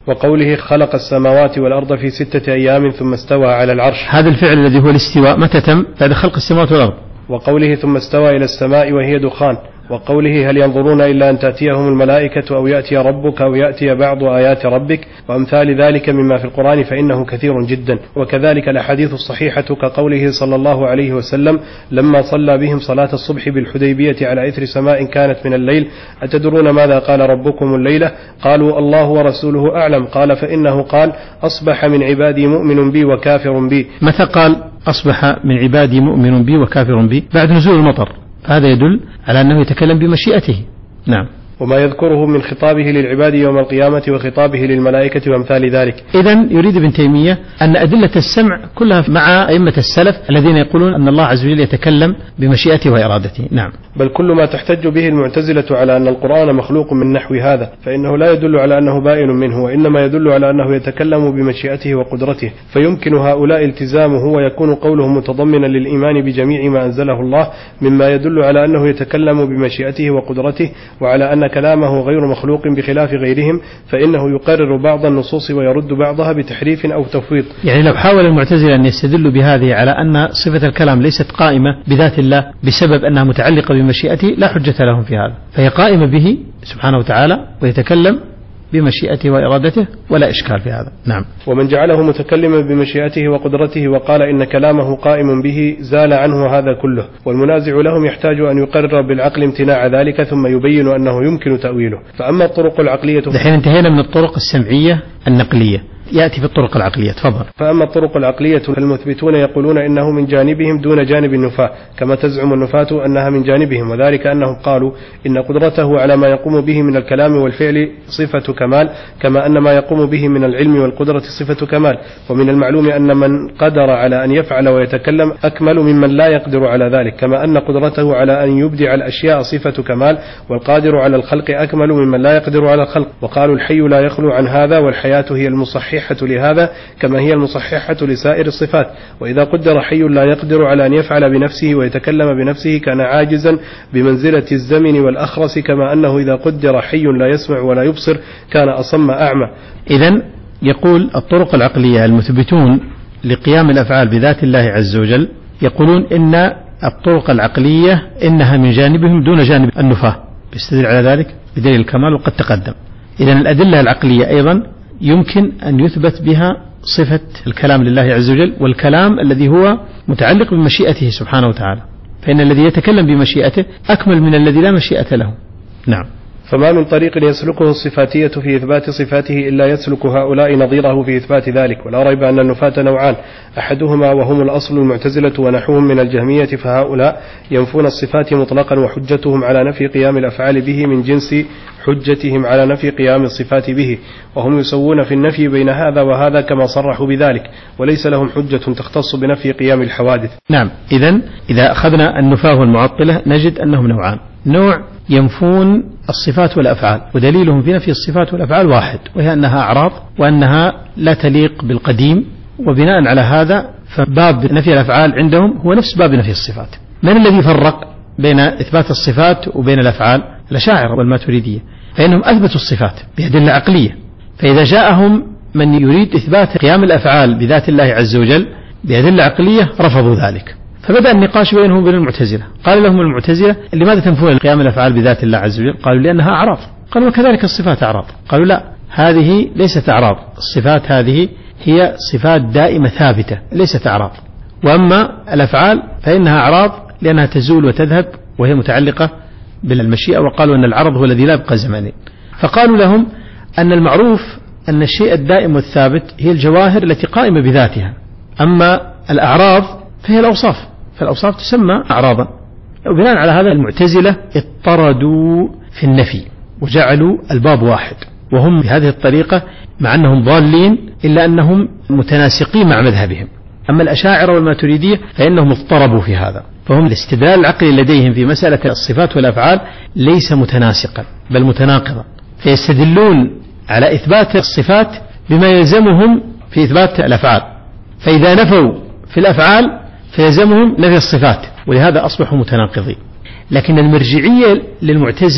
وقوله خلق السماوات والأرض في ستة أيام ثم استوى على العرش، هذا الفعل الذي هو الاستواء متى تم؟ بعد خلق السماوات والأرض. وقوله ثم استوى إلى السماء وهي دخان، وقوله هل ينظرون إلا أن تأتيهم الملائكة أو يأتي ربك أو يأتي بعض آيات ربك وأمثال ذلك مما في القرآن فإنه كثير جدا. وكذلك الأحاديث الصحيحة كقوله صلى الله عليه وسلم لما صلى بهم صلاة الصبح بالحديبية على إثر سماء كانت من الليل أتدرون ماذا قال ربكم الليلة؟ قالوا الله ورسوله أعلم. قال فإنه قال أصبح من عبادي مؤمن بي وكافر بي. متى قال أصبح من عبادي مؤمن بي وكافر بي؟ بعد نزول المطر. هذا يدل على أنه يتكلم بمشيئته. نعم. وما يذكره من خطابه للعباد يوم القيامة وخطابه للملائكة وأمثال ذلك. إذن يريد ابن تيمية أن أدلة السمع كلها مع أئمة السلف الذين يقولون أن الله عز وجل يتكلم بمشيئته وإرادته. نعم. بل كل ما تحتج به المعتزلة على أن القرآن مخلوق من نحو هذا فإنه لا يدل على أنه بائن منه، وإنما يدل على أنه يتكلم بمشيئته وقدرته، فيمكن هؤلاء التزامه ويكون قوله متضمنا للإيمان بجميع ما أنزله الله مما يدل على أنه يتكلم بمشيئته وقدرته، وعلى أن كلامه غير مخلوق بخلاف غيرهم، فإنه يقرر بعض النصوص ويرد بعضها بتحريف أو تفويض. يعني لو حاول المعتزلة أن يستدلوا بهذه على أن صفة الكلام ليست قائمة بذات الله بسبب أنها متعلقة بمشيئته لا حجة لهم في هذا، فهي قائمة به سبحانه وتعالى ويتكلم بمشيئته وإرادته ولا إشكال في هذا. نعم. ومن جعله متكلما بمشيئته وقدرته وقال إن كلامه قائم به زال عنه هذا كله، والمنازع لهم يحتاج أن يقرر بالعقل امتناع ذلك ثم يبين أنه يمكن تأويله. فأما الطرق العقلية دحين انتهينا من الطرق السمعية النقلية، يأتي في الطرق العقلية. تفضل. فأما الطرق العقلية فالمثبتون يقولون إنه من جانبهم دون جانب النفاة، كما تزعم النفاة أنها من جانبهم، وذلك أنهم قالوا إن قدرته على ما يقوم به من الكلام والفعل صفة كمال، كما أن ما يقوم به من العلم والقدرة صفة كمال. ومن المعلوم أن من قدر على أن يفعل ويتكلم أكمل ممن لا يقدر على ذلك، كما أن قدرته على أن يبدع الأشياء صفة كمال، والقادر على الخلق أكمل ممن لا يقدر على الخلق. وقالوا الحي لا يخلو عن هذا، والحياة هي المصححة لهذا كما هي المصححة لسائر الصفات. وإذا قدر حي لا يقدر على أن يفعل بنفسه ويتكلم بنفسه كان عاجزا بمنزلة الزمن والأخرس، كما أنه إذا قدر حي لا يسمع ولا يبصر كان أصم أعمى. إذن يقول الطرق العقلية المثبتون لقيام الأفعال بذات الله عز وجل يقولون إن الطرق العقلية إنها من جانبهم دون جانب النفاة، يستدل على ذلك بدليل الكمال وقد تقدم. إذن الأدلة العقلية أيضا يمكن أن يثبت بها صفة الكلام لله عز وجل، والكلام الذي هو متعلق بمشيئته سبحانه وتعالى، فإن الذي يتكلم بمشيئته أكمل من الذي لا مشيئة له. نعم. فما من طريق يسلكه الصفاتية في إثبات صفاته إلا يسلك هؤلاء نظيره في إثبات ذلك. ولا ريب أن النفاة نوعان، أحدهما وهم الأصل المعتزلة ونحوهم من الجهمية، فهؤلاء ينفون الصفات مطلقا، وحجتهم على نفي قيام الأفعال به من جنس حجتهم على نفي قيام الصفات به، وهم يسوون في النفي بين هذا وهذا كما صرحوا بذلك، وليس لهم حجة تختص بنفي قيام الحوادث. نعم. إذن إذا أخذنا النفاة والمعطلة نجد أنهم نوعان، نوع ينفون الصفات والأفعال، ودليلهم في نفي الصفات والأفعال واحد، وهي أنها أعراض وأنها لا تليق بالقديم، وبناء على هذا فباب نفي الأفعال عندهم هو نفس باب نفي الصفات. من الذي فرق بين إثبات الصفات وبين الأفعال؟ الأشاعرة والماتريدية، فإنهم أثبتوا الصفات بأدلة عقلية، فإذا جاءهم من يريد إثبات قيام الأفعال بذات الله عز وجل بأدلة عقلية رفضوا ذلك، فبدأ النقاش بينهم وبين المعتزلة. قال لهم المعتزلة لماذا تنفون قيام الأفعال بذات الله عز وجل؟ قالوا لأنها أعراض. قالوا وكذلك الصفات أعراض. قالوا لا، هذه ليست أعراض، الصفات هذه هي صفات دائمة ثابتة ليست أعراض، وأما الأفعال فإنها أعراض لأنها تزول وتذهب وهي متعلقة بالمشيئة. وقالوا أن العرض هو الذي لا يبقى زمانين. فقالوا لهم أن المعروف أن الشيء الدائم والثابت هي الجواهر التي قائمة بذاتها، أما الأعراض فهي الأوصاف، فالأوصاف تسمى أعراضا. وبناء على هذا المعتزلة اضطردوا في النفي وجعلوا الباب واحد، وهم بهذه الطريقة مع أنهم ضالين إلا أنهم متناسقين مع مذهبهم. أما الأشاعرة والماتريدية فإنهم اضطربوا في هذا، فهم الاستدلال العقلي لديهم في مسألة الصفات والأفعال ليس متناسقا بل متناقضا، فيستدلون على إثبات الصفات بما يلزمهم في إثبات الأفعال، فإذا نفوا في الأفعال فيلزمهم نفي الصفات، ولهذا أصبحوا متناقضين. لكن المرجعية للمعتزلة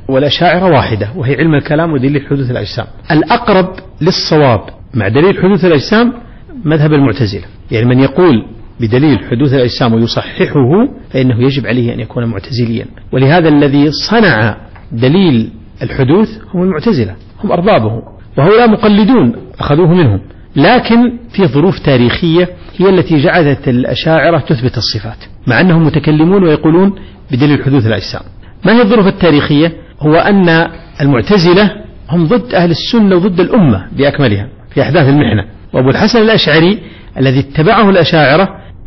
والأشاعرة واحدة، وهي علم الكلام ودليل حدوث الأجسام. الأقرب للصواب مع دليل حدوث الأجسام مذهب المعتزلة، يعني من يقول بدليل حدوث الأجسام ويصححه فإنه يجب عليه أن يكون معتزليا. ولهذا الذي صنع دليل الحدوث هم المعتزلة، هم أربابه، وهؤلاء مقلدون أخذوه منهم، لكن في ظروف تاريخية هي التي جعلت الأشاعرة تثبت الصفات مع أنهم متكلمون ويقولون بدليل حدوث الأجسام. ما هي الظروف التاريخية؟ هو أن المعتزلة هم ضد أهل السنة وضد الأمة بأكملها في أحداث المحنة، وأبو الحسن الأشعري الذي اتبعه الأشاعرة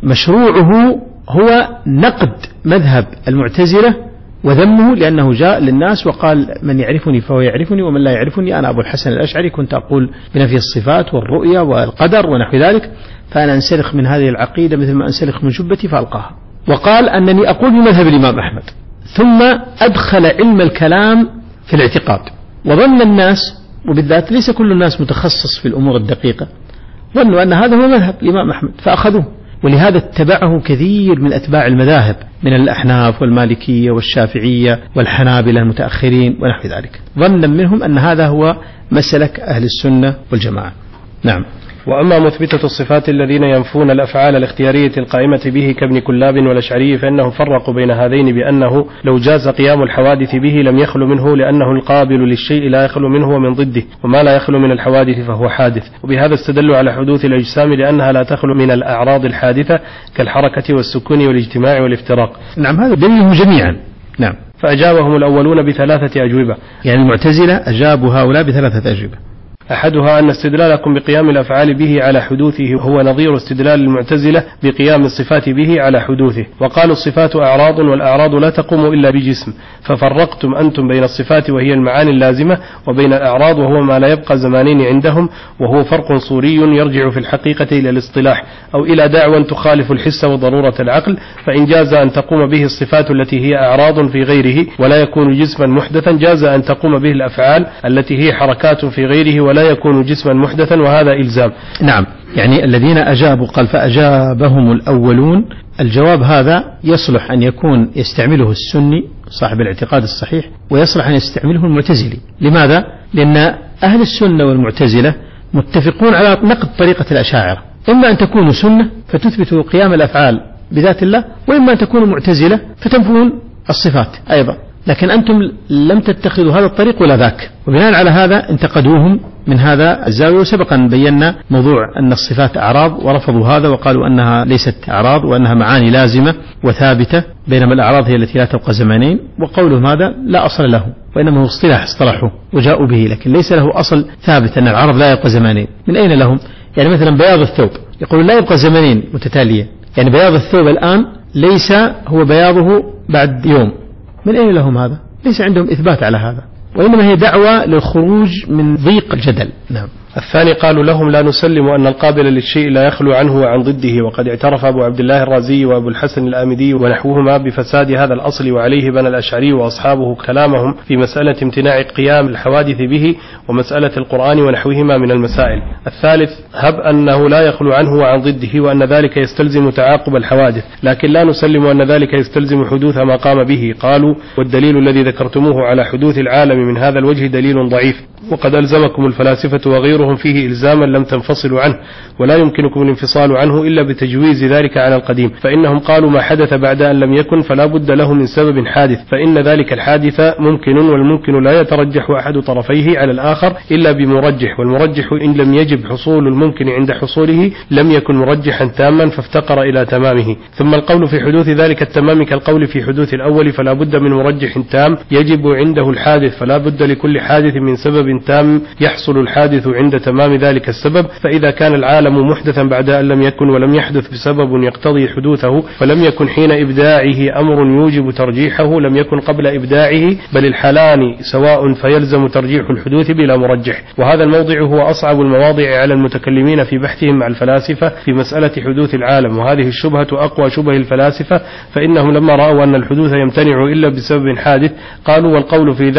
مشروعه هو نقد مذهب المعتزلة وذمه، لأنه جاء للناس وقال من يعرفني فهو يعرفني ومن لا يعرفني أنا أبو الحسن الأشعري كنت أقول بنفي الصفات والرؤية والقدر ونحو ذلك، فأنا أنسلخ من هذه العقيدة مثل ما أنسلخ من جبتي فألقاها. وقال أنني أقول بمذهب الإمام أحمد، ثم أدخل علم الكلام في الاعتقاد، وظن الناس وبالذات ليس كل الناس متخصص في الأمور الدقيقة، ظنوا أن هذا هو مذهب الإمام أحمد فأخذوه، ولهذا اتبعه كثير من أتباع المذاهب من الأحناف والمالكية والشافعية والحنابلة المتأخرين ونحو ذلك، ظنا منهم أن هذا هو مسلك أهل السنة والجماعة. نعم. وأما مثبتة الصفات الذين ينفون الأفعال الاختيارية القائمة به كابن كلاب والأشعري فإنهم فرقوا بين هذين بأنه لو جاز قيام الحوادث به لم يخلو منه، لأنه القابل للشيء لا يخلو منه ومن ضده، وما لا يخلو من الحوادث فهو حادث. وبهذا استدلوا على حدوث الأجسام لأنها لا تخلو من الأعراض الحادثة كالحركة والسكون والاجتماع والافتراق. نعم، هذا دليلهم جميعا. نعم. فأجابهم الأولون بثلاثة أجوبة، يعني المعتزلة أجابوا هؤلاء بثلاثة أجوبة. أحدها أن استدلالكم بقيام الأفعال به على حدوثه هو نظير استدلال المعتزلة بقيام الصفات به على حدوثه، وقالوا الصفات أعراض والأعراض لا تقوم إلا بجسم، ففرقتم أنتم بين الصفات وهي المعاني اللازمة وبين الأعراض وهو ما لا يبقى زمانين عندهم، وهو فرق صوري يرجع في الحقيقة إلى الاصطلاح أو إلى دعوى تخالف الحس وضرورة العقل، فإن جاز أن تقوم به الصفات التي هي أعراض في غيره ولا يكون جسما محدثا، جاز أن تقوم به الأفعال التي هي حركات في غيره ولا يكون جسما محدثا، وهذا إلزام. نعم، يعني الذين أجابوا قال فأجابهم الأولون، الجواب هذا يصلح أن يكون يستعمله السني صاحب الاعتقاد الصحيح، ويصلح أن يستعمله المعتزلي. لماذا؟ لأن أهل السنة والمعتزلة متفقون على نقد طريقة الأشاعرة، إما أن تكونوا سنة فتثبتوا قيام الأفعال بذات الله، وإما أن تكونوا معتزلة فتنفون الصفات أيضا، لكن أنتم لم تتخذوا هذا الطريق ولا ذاك، وبناء على هذا انتقدوهم من هذا الزاوية. وسبقا بينا موضوع أن الصفات أعراض ورفضوا هذا وقالوا أنها ليست أعراض وأنها معاني لازمة وثابتة، بينما الأعراض هي التي لا تبقى زمانين، وقولهم هذا لا أصل له وإنما هو اصطلاح اصطلحوه وجاءوا به، لكن ليس له أصل ثابت أن العرض لا يبقى زمانين. من أين لهم؟ يعني مثلا بياض الثوب يقولون لا يبقى زمانين متتالية، يعني بياض الثوب الآن ليس هو بياضه بعد يوم، من أين لهم هذا؟ ليس عندهم إثبات على هذا، وإنما هي دعوة للخروج من ضيق الجدل. نعم. الثاني قالوا لهم لا نسلم أن القابل للشيء لا يخلو عنه وعن ضده، وقد اعترف أبو عبد الله الرازي وأبو الحسن الآمدي ونحوهما بفساد هذا الأصل، وعليه بنى الأشعري وأصحابه كلامهم في مسألة امتناع قيام الحوادث به ومسألة القرآن ونحوهما من المسائل. الثالث هب أنه لا يخلو عنه وعن ضده وأن ذلك يستلزم تعاقب الحوادث، لكن لا نسلم أن ذلك يستلزم حدوث ما قام به. قالوا والدليل الذي ذكرتموه على حدوث العالم من هذا الوجه دليل ضعيف، وقد ألزمكم الفلاسفة وغيرهم فيه إلزاما لم تنفصلوا عنه، ولا يمكنكم الانفصال عنه إلا بتجويز ذلك عن القديم، فإنهم قالوا ما حدث بعد أن لم يكن فلا بد له من سبب حادث، فإن ذلك الحادث ممكن، والممكن لا يترجح أحد طرفيه على الآخر إلا بمرجح، والمرجح إن لم يجب حصول الممكن عند حصوله لم يكن مرجحا تاما فافتقر إلى تمامه. ثم القول في حدوث ذلك التمام كالقول في حدوث الأول، فلا بد من مرجح تام يجب عنده الحادث، فلا بد لكل حادث من سبب تام يحصل الحادث عند تمام ذلك السبب، فإذا كان العالم محدثا بعد أن لم يكن ولم يحدث بسبب يقتضي حدوثه فلم يكن حين إبداعه أمر يوجب ترجيحه لم يكن قبل إبداعه، بل الحالان سواء فيلزم ترجيح الحدوث بلا مرجح. وهذا الموضع هو أصعب المواضع على المتكلمين في بحثهم مع الفلاسفة في مسألة حدوث العالم، وهذه الشبهة أقوى شبه الفلاسفة، فإنهم لما رأوا أن الحدوث يمتنع إلا بسبب حادث قالوا والقول في ذلك الحادث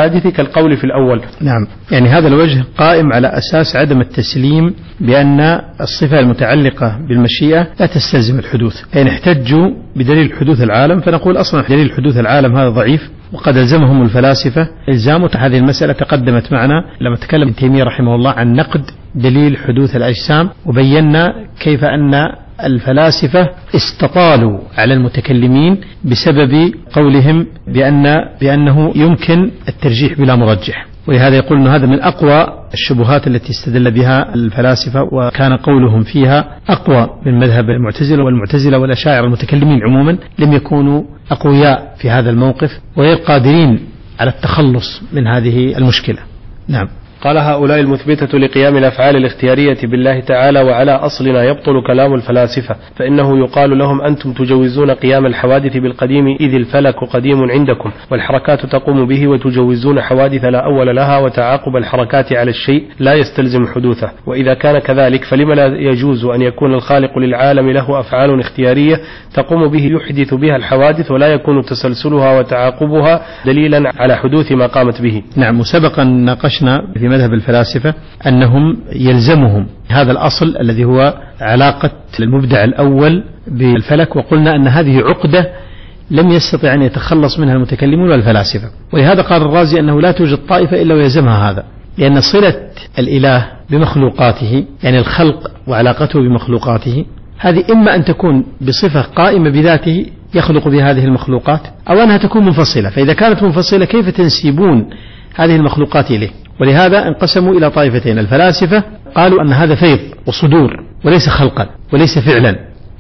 الحادث كالقول في الأول. نعم، يعني هذا الوجه قائم على أساس عدم التسليم بأن الصفة المتعلقة بالمشيئة لا تستلزم الحدوث، فإن احتجوا بدليل حدوث العالم فنقول أصلا دليل حدوث العالم هذا ضعيف، وقد ألزمهم الفلاسفة إلزام. هذه المسألة تقدمت معنا لما تكلم ابن تيمية رحمه الله عن نقد دليل حدوث الأجسام، وبينا كيف أن الفلاسفة استطالوا على المتكلمين بسبب قولهم بأن بأنه يمكن الترجيح بلا مرجح، ولهذا يقول أن هذا من أقوى الشبهات التي استدل بها الفلاسفة، وكان قولهم فيها أقوى من مذهب المعتزلة، والمعتزلة والأشاعرة المتكلمين عموما لم يكونوا أقوياء في هذا الموقف وغير قادرين على التخلص من هذه المشكلة. نعم. قال هؤلاء المثبتة لقيام الأفعال الاختيارية بالله تعالى وعلى أصلنا يبطل كلام الفلاسفة، فإنه يقال لهم أنتم تجوزون قيام الحوادث بالقديم إذ الفلك قديم عندكم والحركات تقوم به، وتجوزون حوادث لا أول لها، وتعاقب الحركات على الشيء لا يستلزم حدوثه. وإذا كان كذلك فلما لا يجوز أن يكون الخالق للعالم له أفعال اختيارية تقوم به يحدث بها الحوادث، ولا يكون تسلسلها وتعاقبها دليلا على حدوث ما قامت به؟ نعم، وسبقا ناقشنا في مذهب الفلاسفة أنهم يلزمهم هذا الأصل الذي هو علاقة المبدع الأول بالفلك، وقلنا أن هذه عقدة لم يستطع أن يتخلص منها المتكلمون والفلاسفة، ولهذا قال الرازي أنه لا توجد طائفة إلا ويلزمها هذا، لأن صلة الإله بمخلوقاته يعني الخلق وعلاقته بمخلوقاته هذه إما أن تكون بصفة قائمة بذاته يخلق بهذه المخلوقات، أو أنها تكون منفصلة، فإذا كانت منفصلة كيف تنسبون هذه المخلوقات إليه؟ ولهذا انقسموا إلى طائفتين. الفلاسفة قالوا أن هذا فيض وصدور وليس خلقا وليس فعلا،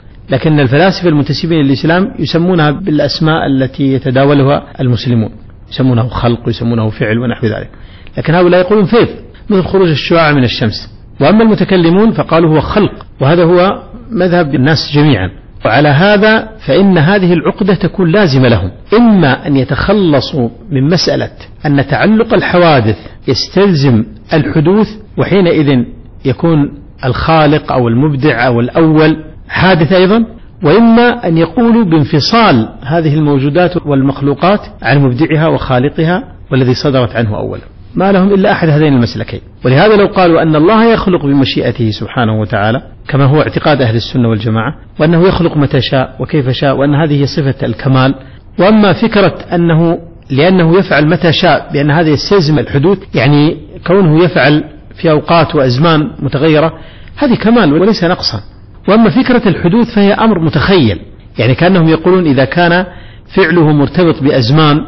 لكن الفلاسفة المنتسبين للإسلام يسمونها بالأسماء التي يتداولها المسلمون، يسمونه خلق ويسمونه فعل ونحو ذلك، لكن هؤلاء يقولون فيض مثل خروج الشعاع من الشمس. وأما المتكلمون فقالوا هو خلق، وهذا هو مذهب الناس جميعا. وعلى هذا فإن هذه العقدة تكون لازمة لهم، إما أن يتخلصوا من مسألة أن تعلق الحوادث يستلزم الحدوث، وحينئذ يكون الخالق أو المبدع أو الأول حادث أيضا، وإما أن يقولوا بانفصال هذه الموجودات والمخلوقات عن مبدعها وخالقها والذي صدرت عنه أولا. ما لهم إلا أحد هذين المسلكين. ولهذا لو قالوا أن الله يخلق بمشيئته سبحانه وتعالى كما هو اعتقاد أهل السنة والجماعة، وأنه يخلق متى شاء وكيف شاء، وأن هذه هي صفة الكمال، وأما فكرة أنه لأنه يفعل متى شاء بأن هذا يستلزم الحدوث، يعني كونه يفعل في أوقات وأزمان متغيرة هذه كمال وليس نقصا. وأما فكرة الحدوث فهي أمر متخيل، يعني كأنهم يقولون إذا كان فعله مرتبط بأزمان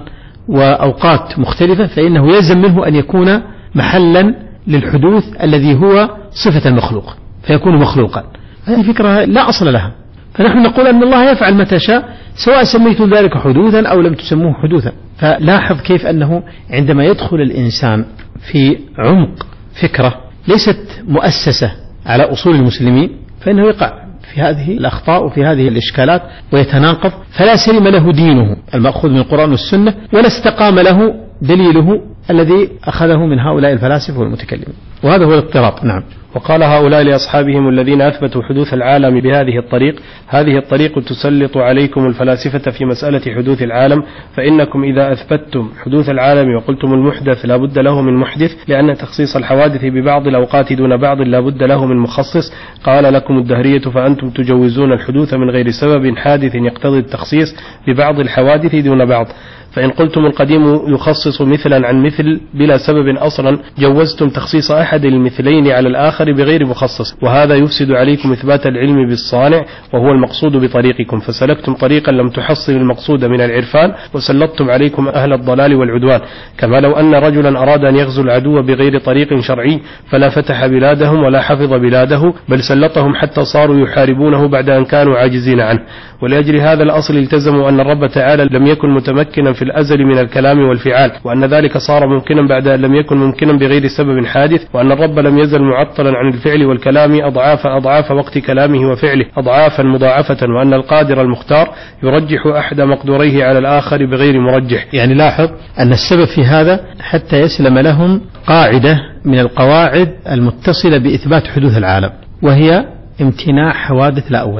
وأوقات مختلفة فإنه يلزم منه أن يكون محلا للحدوث الذي هو صفة المخلوق فيكون مخلوقا. هذه فكرة لا أصل لها. فنحن نقول أن الله يفعل متى شاء سواء سميتم ذلك حدوثا أو لم تسموه حدوثا. فلاحظ كيف أنه عندما يدخل الإنسان في عمق فكرة ليست مؤسسة على أصول المسلمين فإنه يقع في هذه الأخطاء وفي هذه الإشكالات ويتناقض، فلا سلم له دينه المأخوذ من القرآن والسنة، ولا استقام له دليله الذي أخذه من هؤلاء الفلاسفة والمتكلمين، وهذا هو الاضطراب. نعم. وقال هؤلاء لأصحابهم الذين أثبتوا حدوث العالم بهذه الطريق: هذه الطريق تسلط عليكم الفلاسفة في مسألة حدوث العالم، فإنكم إذا أثبتم حدوث العالم وقلتم المحدث لا بد له من محدث، لأن تخصيص الحوادث ببعض الأوقات دون بعض لا بد له من مخصص. قال لكم الدهرية: فأنتم تجوزون الحدوث من غير سبب حادث يقتضي التخصيص ببعض الحوادث دون بعض. فإن قلتم القديم يخصص مثلا عن مثل بلا سبب أصلا جوزتم تخصيص أحد المثلين على الآخر بغير مخصص، وهذا يفسد عليكم إثبات العلم بالصانع وهو المقصود بطريقكم، فسلكتم طريقا لم تحصل المقصود من العرفان، وسلطتم عليكم أهل الضلال والعدوان. كما لو أن رجلا أراد أن يغزو العدو بغير طريق شرعي فلا فتح بلادهم ولا حفظ بلاده، بل سلطهم حتى صاروا يحاربونه بعد أن كانوا عاجزين عنه. ولأجل هذا الأصل التزموا أن الرب تعالى لم يكن متمكنا في الأزل من الكلام والفعال، وأن ذلك صار ممكنا بعد أن لم يكن ممكنا بغير سبب حادث، وأن الرب لم يزل معطلا عن الفعل والكلام أضعاف أضعاف وقت كلامه وفعله أضعافا مضاعفة، وأن القادر المختار يرجح أحد مقدوريه على الآخر بغير مرجح. يعني لاحظ أن السبب في هذا حتى يسلم لهم قاعدة من القواعد المتصلة بإثبات حدوث العالم، وهي امتناع حوادث لا أول لها.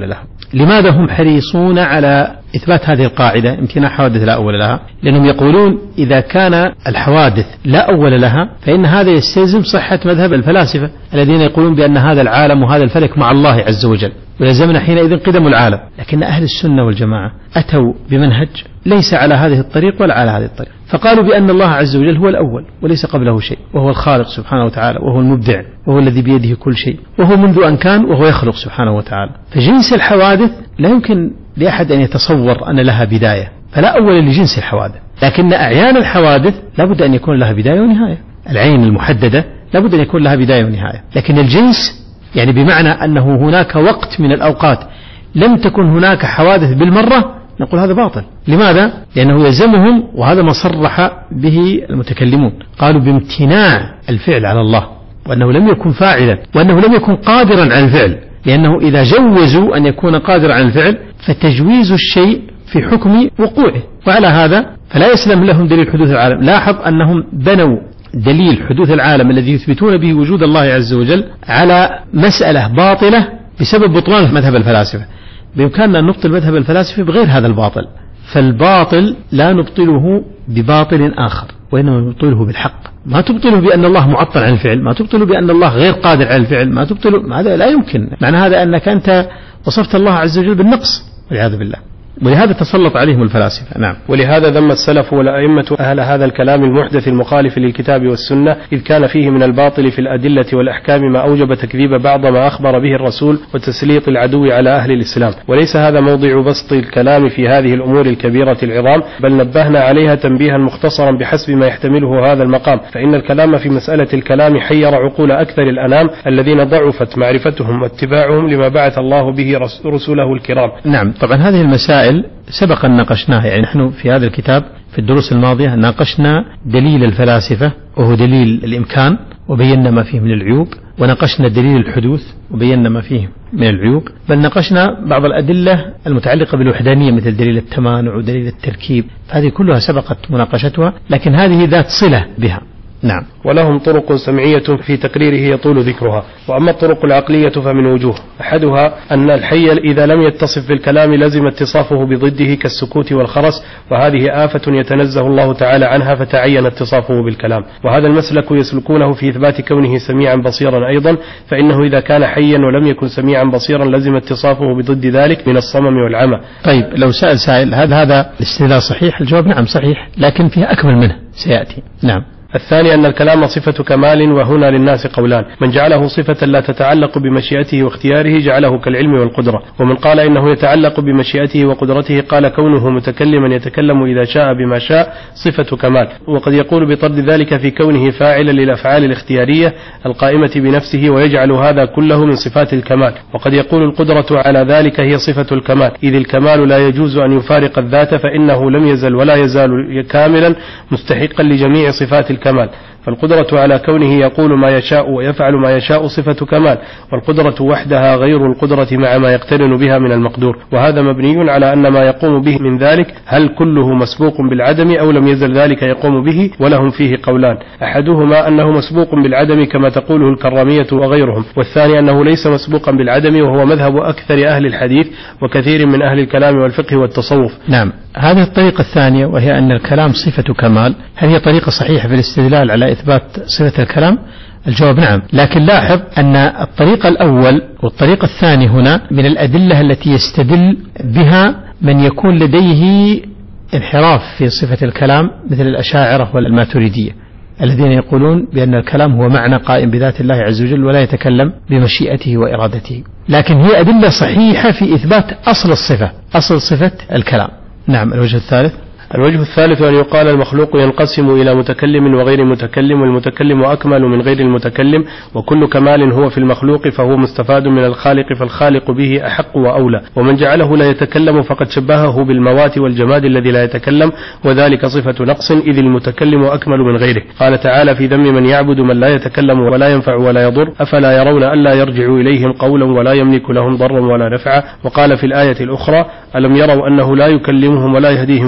لماذا هم حريصون على إثبات هذه القاعدة امتناع حوادث لا أول لها؟ لأنهم يقولون إذا كان الحوادث لا أول لها فإن هذا يستلزم صحة مذهب الفلاسفة الذين يقولون بأن هذا العالم وهذا الفلك مع الله عز وجل، ولزمنا حينئذ قدم العالم. لكن أهل السنة والجماعة أتوا بمنهج ليس على هذه الطريق ولا على هذه الطريق، فقالوا بأن الله عز وجل هو الأول وليس قبله شيء، وهو الخالق سبحانه وتعالى، وهو المبدع، وهو الذي بيده كل شيء، وهو منذ أن كان وهو يخلق سبحانه وتعالى. فجنس الحوادث لا يمكن لأحد أن يتصور أن لها بداية، فلا أول لجنس الحوادث، لكن أعيان الحوادث لا بد أن يكون لها بداية ونهاية. العين المحددة لا بد أن يكون لها بداية ونهاية، لكن الجنس يعني بمعنى أنه هناك وقت من الأوقات لم تكن هناك حوادث بالمرة، نقول هذا باطل. لماذا؟ لأنه يلزمهم، وهذا ما صرح به المتكلمون، قالوا بامتناع الفعل على الله، وأنه لم يكن فاعلا، وأنه لم يكن قادرا على الفعل، لأنه إذا جوزوا أن يكون قادرا على الفعل فتجويز الشيء في حكم وقوعه، وعلى هذا فلا يسلم لهم دليل حدوث العالم. لاحظ أنهم بنوا دليل حدوث العالم الذي يثبتون به وجود الله عز وجل على مسألة باطلة بسبب بطلان مذهب الفلاسفة. بإمكاننا أن نبطل مذهب الفلاسفة بغير هذا الباطل، فالباطل لا نبطله بباطل آخر، وإنما نبطله بالحق. ما تبطله بأن الله معطل عن الفعل، ما تبطله بأن الله غير قادر على الفعل، ما تبطله، هذا لا يمكن. معنى هذا أنك أنت وصفت الله عز وجل بالنقص والعياذ بالله، ولهذا تسلط عليهم الفلاسفة. نعم. ولهذا ذم السلف والأئمة أهل هذا الكلام المحدث المخالف للكتاب والسنة، إذ كان فيه من الباطل في الأدلة والأحكام ما أوجب تكذيب بعض ما أخبر به الرسول وتسليط العدو على أهل الإسلام. وليس هذا موضع بسط الكلام في هذه الأمور الكبيرة العظام، بل نبهنا عليها تنبيها مختصرا بحسب ما يحتمله هذا المقام، فإن الكلام في مسألة الكلام حير عقول أكثر الأنام الذين ضعفت معرفتهم واتباعهم لما بعث الله به رسوله الكرام. نعم. طبعا هذه المسائل سبق أن ناقشناها، يعني نحن في هذا الكتاب في الدروس الماضية ناقشنا دليل الفلاسفة وهو دليل الإمكان وبينا ما فيه من العيوب، وناقشنا دليل الحدوث وبينا ما فيه من العيوب، بل ناقشنا بعض الأدلة المتعلقة بالوحدانية مثل دليل التمانع ودليل التركيب، هذه كلها سبقت مناقشتها، لكن هذه ذات صلة بها. نعم. ولهم طرق سمعية في تقريره يطول ذكرها. وأما الطرق العقلية فمن وجوه، أحدها أن الحي إذا لم يتصف بالكلام لزم اتصافه بضده كالسكوت والخرس، وهذه آفة يتنزه الله تعالى عنها فتعين اتصافه بالكلام. وهذا المسلك يسلكونه في إثبات كونه سميعا بصيرا أيضا، فإنه إذا كان حيا ولم يكن سميعا بصيرا لزم اتصافه بضد ذلك من الصمم والعمى. طيب لو سأل سائل هل هذا الاستدلال صحيح؟ الجواب نعم صحيح، لكن فيه أكمل منه سيأتي. نعم. الثاني أن الكلام صفة كمال، وهنا للناس قولان: من جعله صفة لا تتعلق بمشيئته واختياره جعله كالعلم والقدرة، ومن قال إنه يتعلق بمشيئته وقدرته قال كونه متكلما يتكلم إذا شاء بما شاء صفة كمال. وقد يقول بطرد ذلك في كونه فاعلا للأفعال الاختيارية القائمة بنفسه ويجعل هذا كله من صفات الكمال. وقد يقول القدرة على ذلك هي صفة الكمال، إذ الكمال لا يجوز أن يفارق الذات، فإنه لم يزل ولا يزال كاملا مستحقا لجميع صفات الكمال. فالقدرة على كونه يقول ما يشاء ويفعل ما يشاء صفة كمال، والقدرة وحدها غير القدرة مع ما يقترن بها من المقدور، وهذا مبني على أن ما يقوم به من ذلك هل كله مسبوق بالعدم أو لم يزل ذلك يقوم به، ولهم فيه قولان: أحدهما أنه مسبوق بالعدم كما تقوله الكرامية وغيرهم، والثاني أنه ليس مسبوقا بالعدم، وهو مذهب أكثر أهل الحديث وكثير من أهل الكلام والفقه والتصوف. نعم. هذه الطريقة الثانية وهي أن الكلام صفة كمال، هل هي طريقة صحيحة في الاستدلال على إثبات صفة الكلام؟ الجواب نعم، لكن لاحظ أن الطريقة الأول والطريقة الثاني هنا من الأدلة التي يستدل بها من يكون لديه انحراف في صفة الكلام مثل الأشاعرة والماتريدية الذين يقولون بأن الكلام هو معنى قائم بذات الله عز وجل ولا يتكلم بمشيئته وإرادته، لكن هي أدلة صحيحة في إثبات أصل الصفة، أصل صفة الكلام. نعم. الوجه الثالث الوجه الثالث أن يقال المخلوق ينقسم إلى متكلم وغير متكلم، والمتكلم أكمل من غير المتكلم، وكل كمال هو في المخلوق فهو مستفاد من الخالق، فالخالق به أحق وأولى. ومن جعله لا يتكلم فقد شبهه بالموات والجماد الذي لا يتكلم، وذلك صفة نقص، إذ المتكلم أكمل من غيره. قال تعالى في ذم من يعبد من لا يتكلم ولا ينفع ولا يضر، أفلا يرون ألا يرجع إليهم قولا ولا يملك لهم ضرا ولا نفعا. وقال في الآية الأخرى: ألم يروا أنه لا يكلمهم ولا يهديهم سبيلا،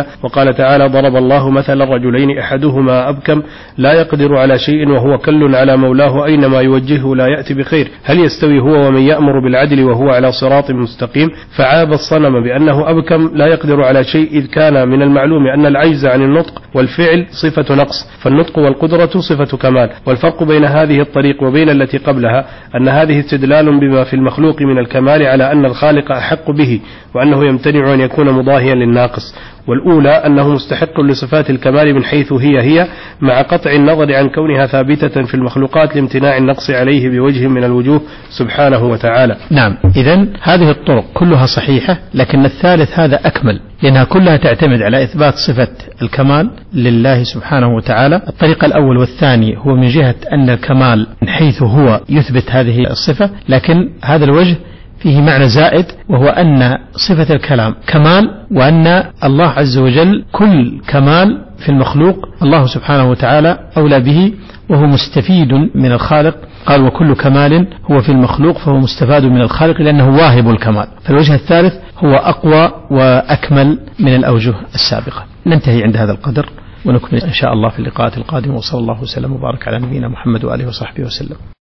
وقال تعالى ضرب الله مثلا رجلين أحدهما أبكم لا يقدر على شيء وهو كل على مولاه أينما يوجهه لا يأتي بخير هل يستوي هو ومن يأمر بالعدل وهو على صراط مستقيم. فعاب الصنم بأنه أبكم لا يقدر على شيء إذ كان من المعلوم أن العجز عن النطق والفعل صفة نقص، فالنطق والقدرة صفة كمال. والفرق بين هذه الطريق وبين التي قبلها أن هذه استدلال بما في المخلوق من الكمال على أن الخالق أحق به وأنه يمتنع أن يكون مضاهيا للناقص، والأولى أنه مستحق لصفات الكمال من حيث هي هي مع قطع النظر عن كونها ثابتة في المخلوقات لامتناع النقص عليه بوجه من الوجوه سبحانه وتعالى. نعم، إذن هذه الطرق كلها صحيحة، لكن الثالث هذا أكمل لأنها كلها تعتمد على إثبات صفة الكمال لله سبحانه وتعالى. الطريق الأول والثاني هو من جهة أن الكمال من حيث هو يثبت هذه الصفة، لكن هذا الوجه فيه معنى زائد وهو أن صفة الكلام كمال، وأن الله عز وجل كل كمال في المخلوق الله سبحانه وتعالى أولى به وهو مستفيد من الخالق. قال وكل كمال هو في المخلوق فهو مستفاد من الخالق لأنه واهب الكمال. فالوجه الثالث هو أقوى وأكمل من الأوجه السابقة. ننتهي عند هذا القدر ونكمل إن شاء الله في اللقاءات القادمة، وصلى الله وسلم وبارك على نبينا محمد وآله وصحبه وسلم.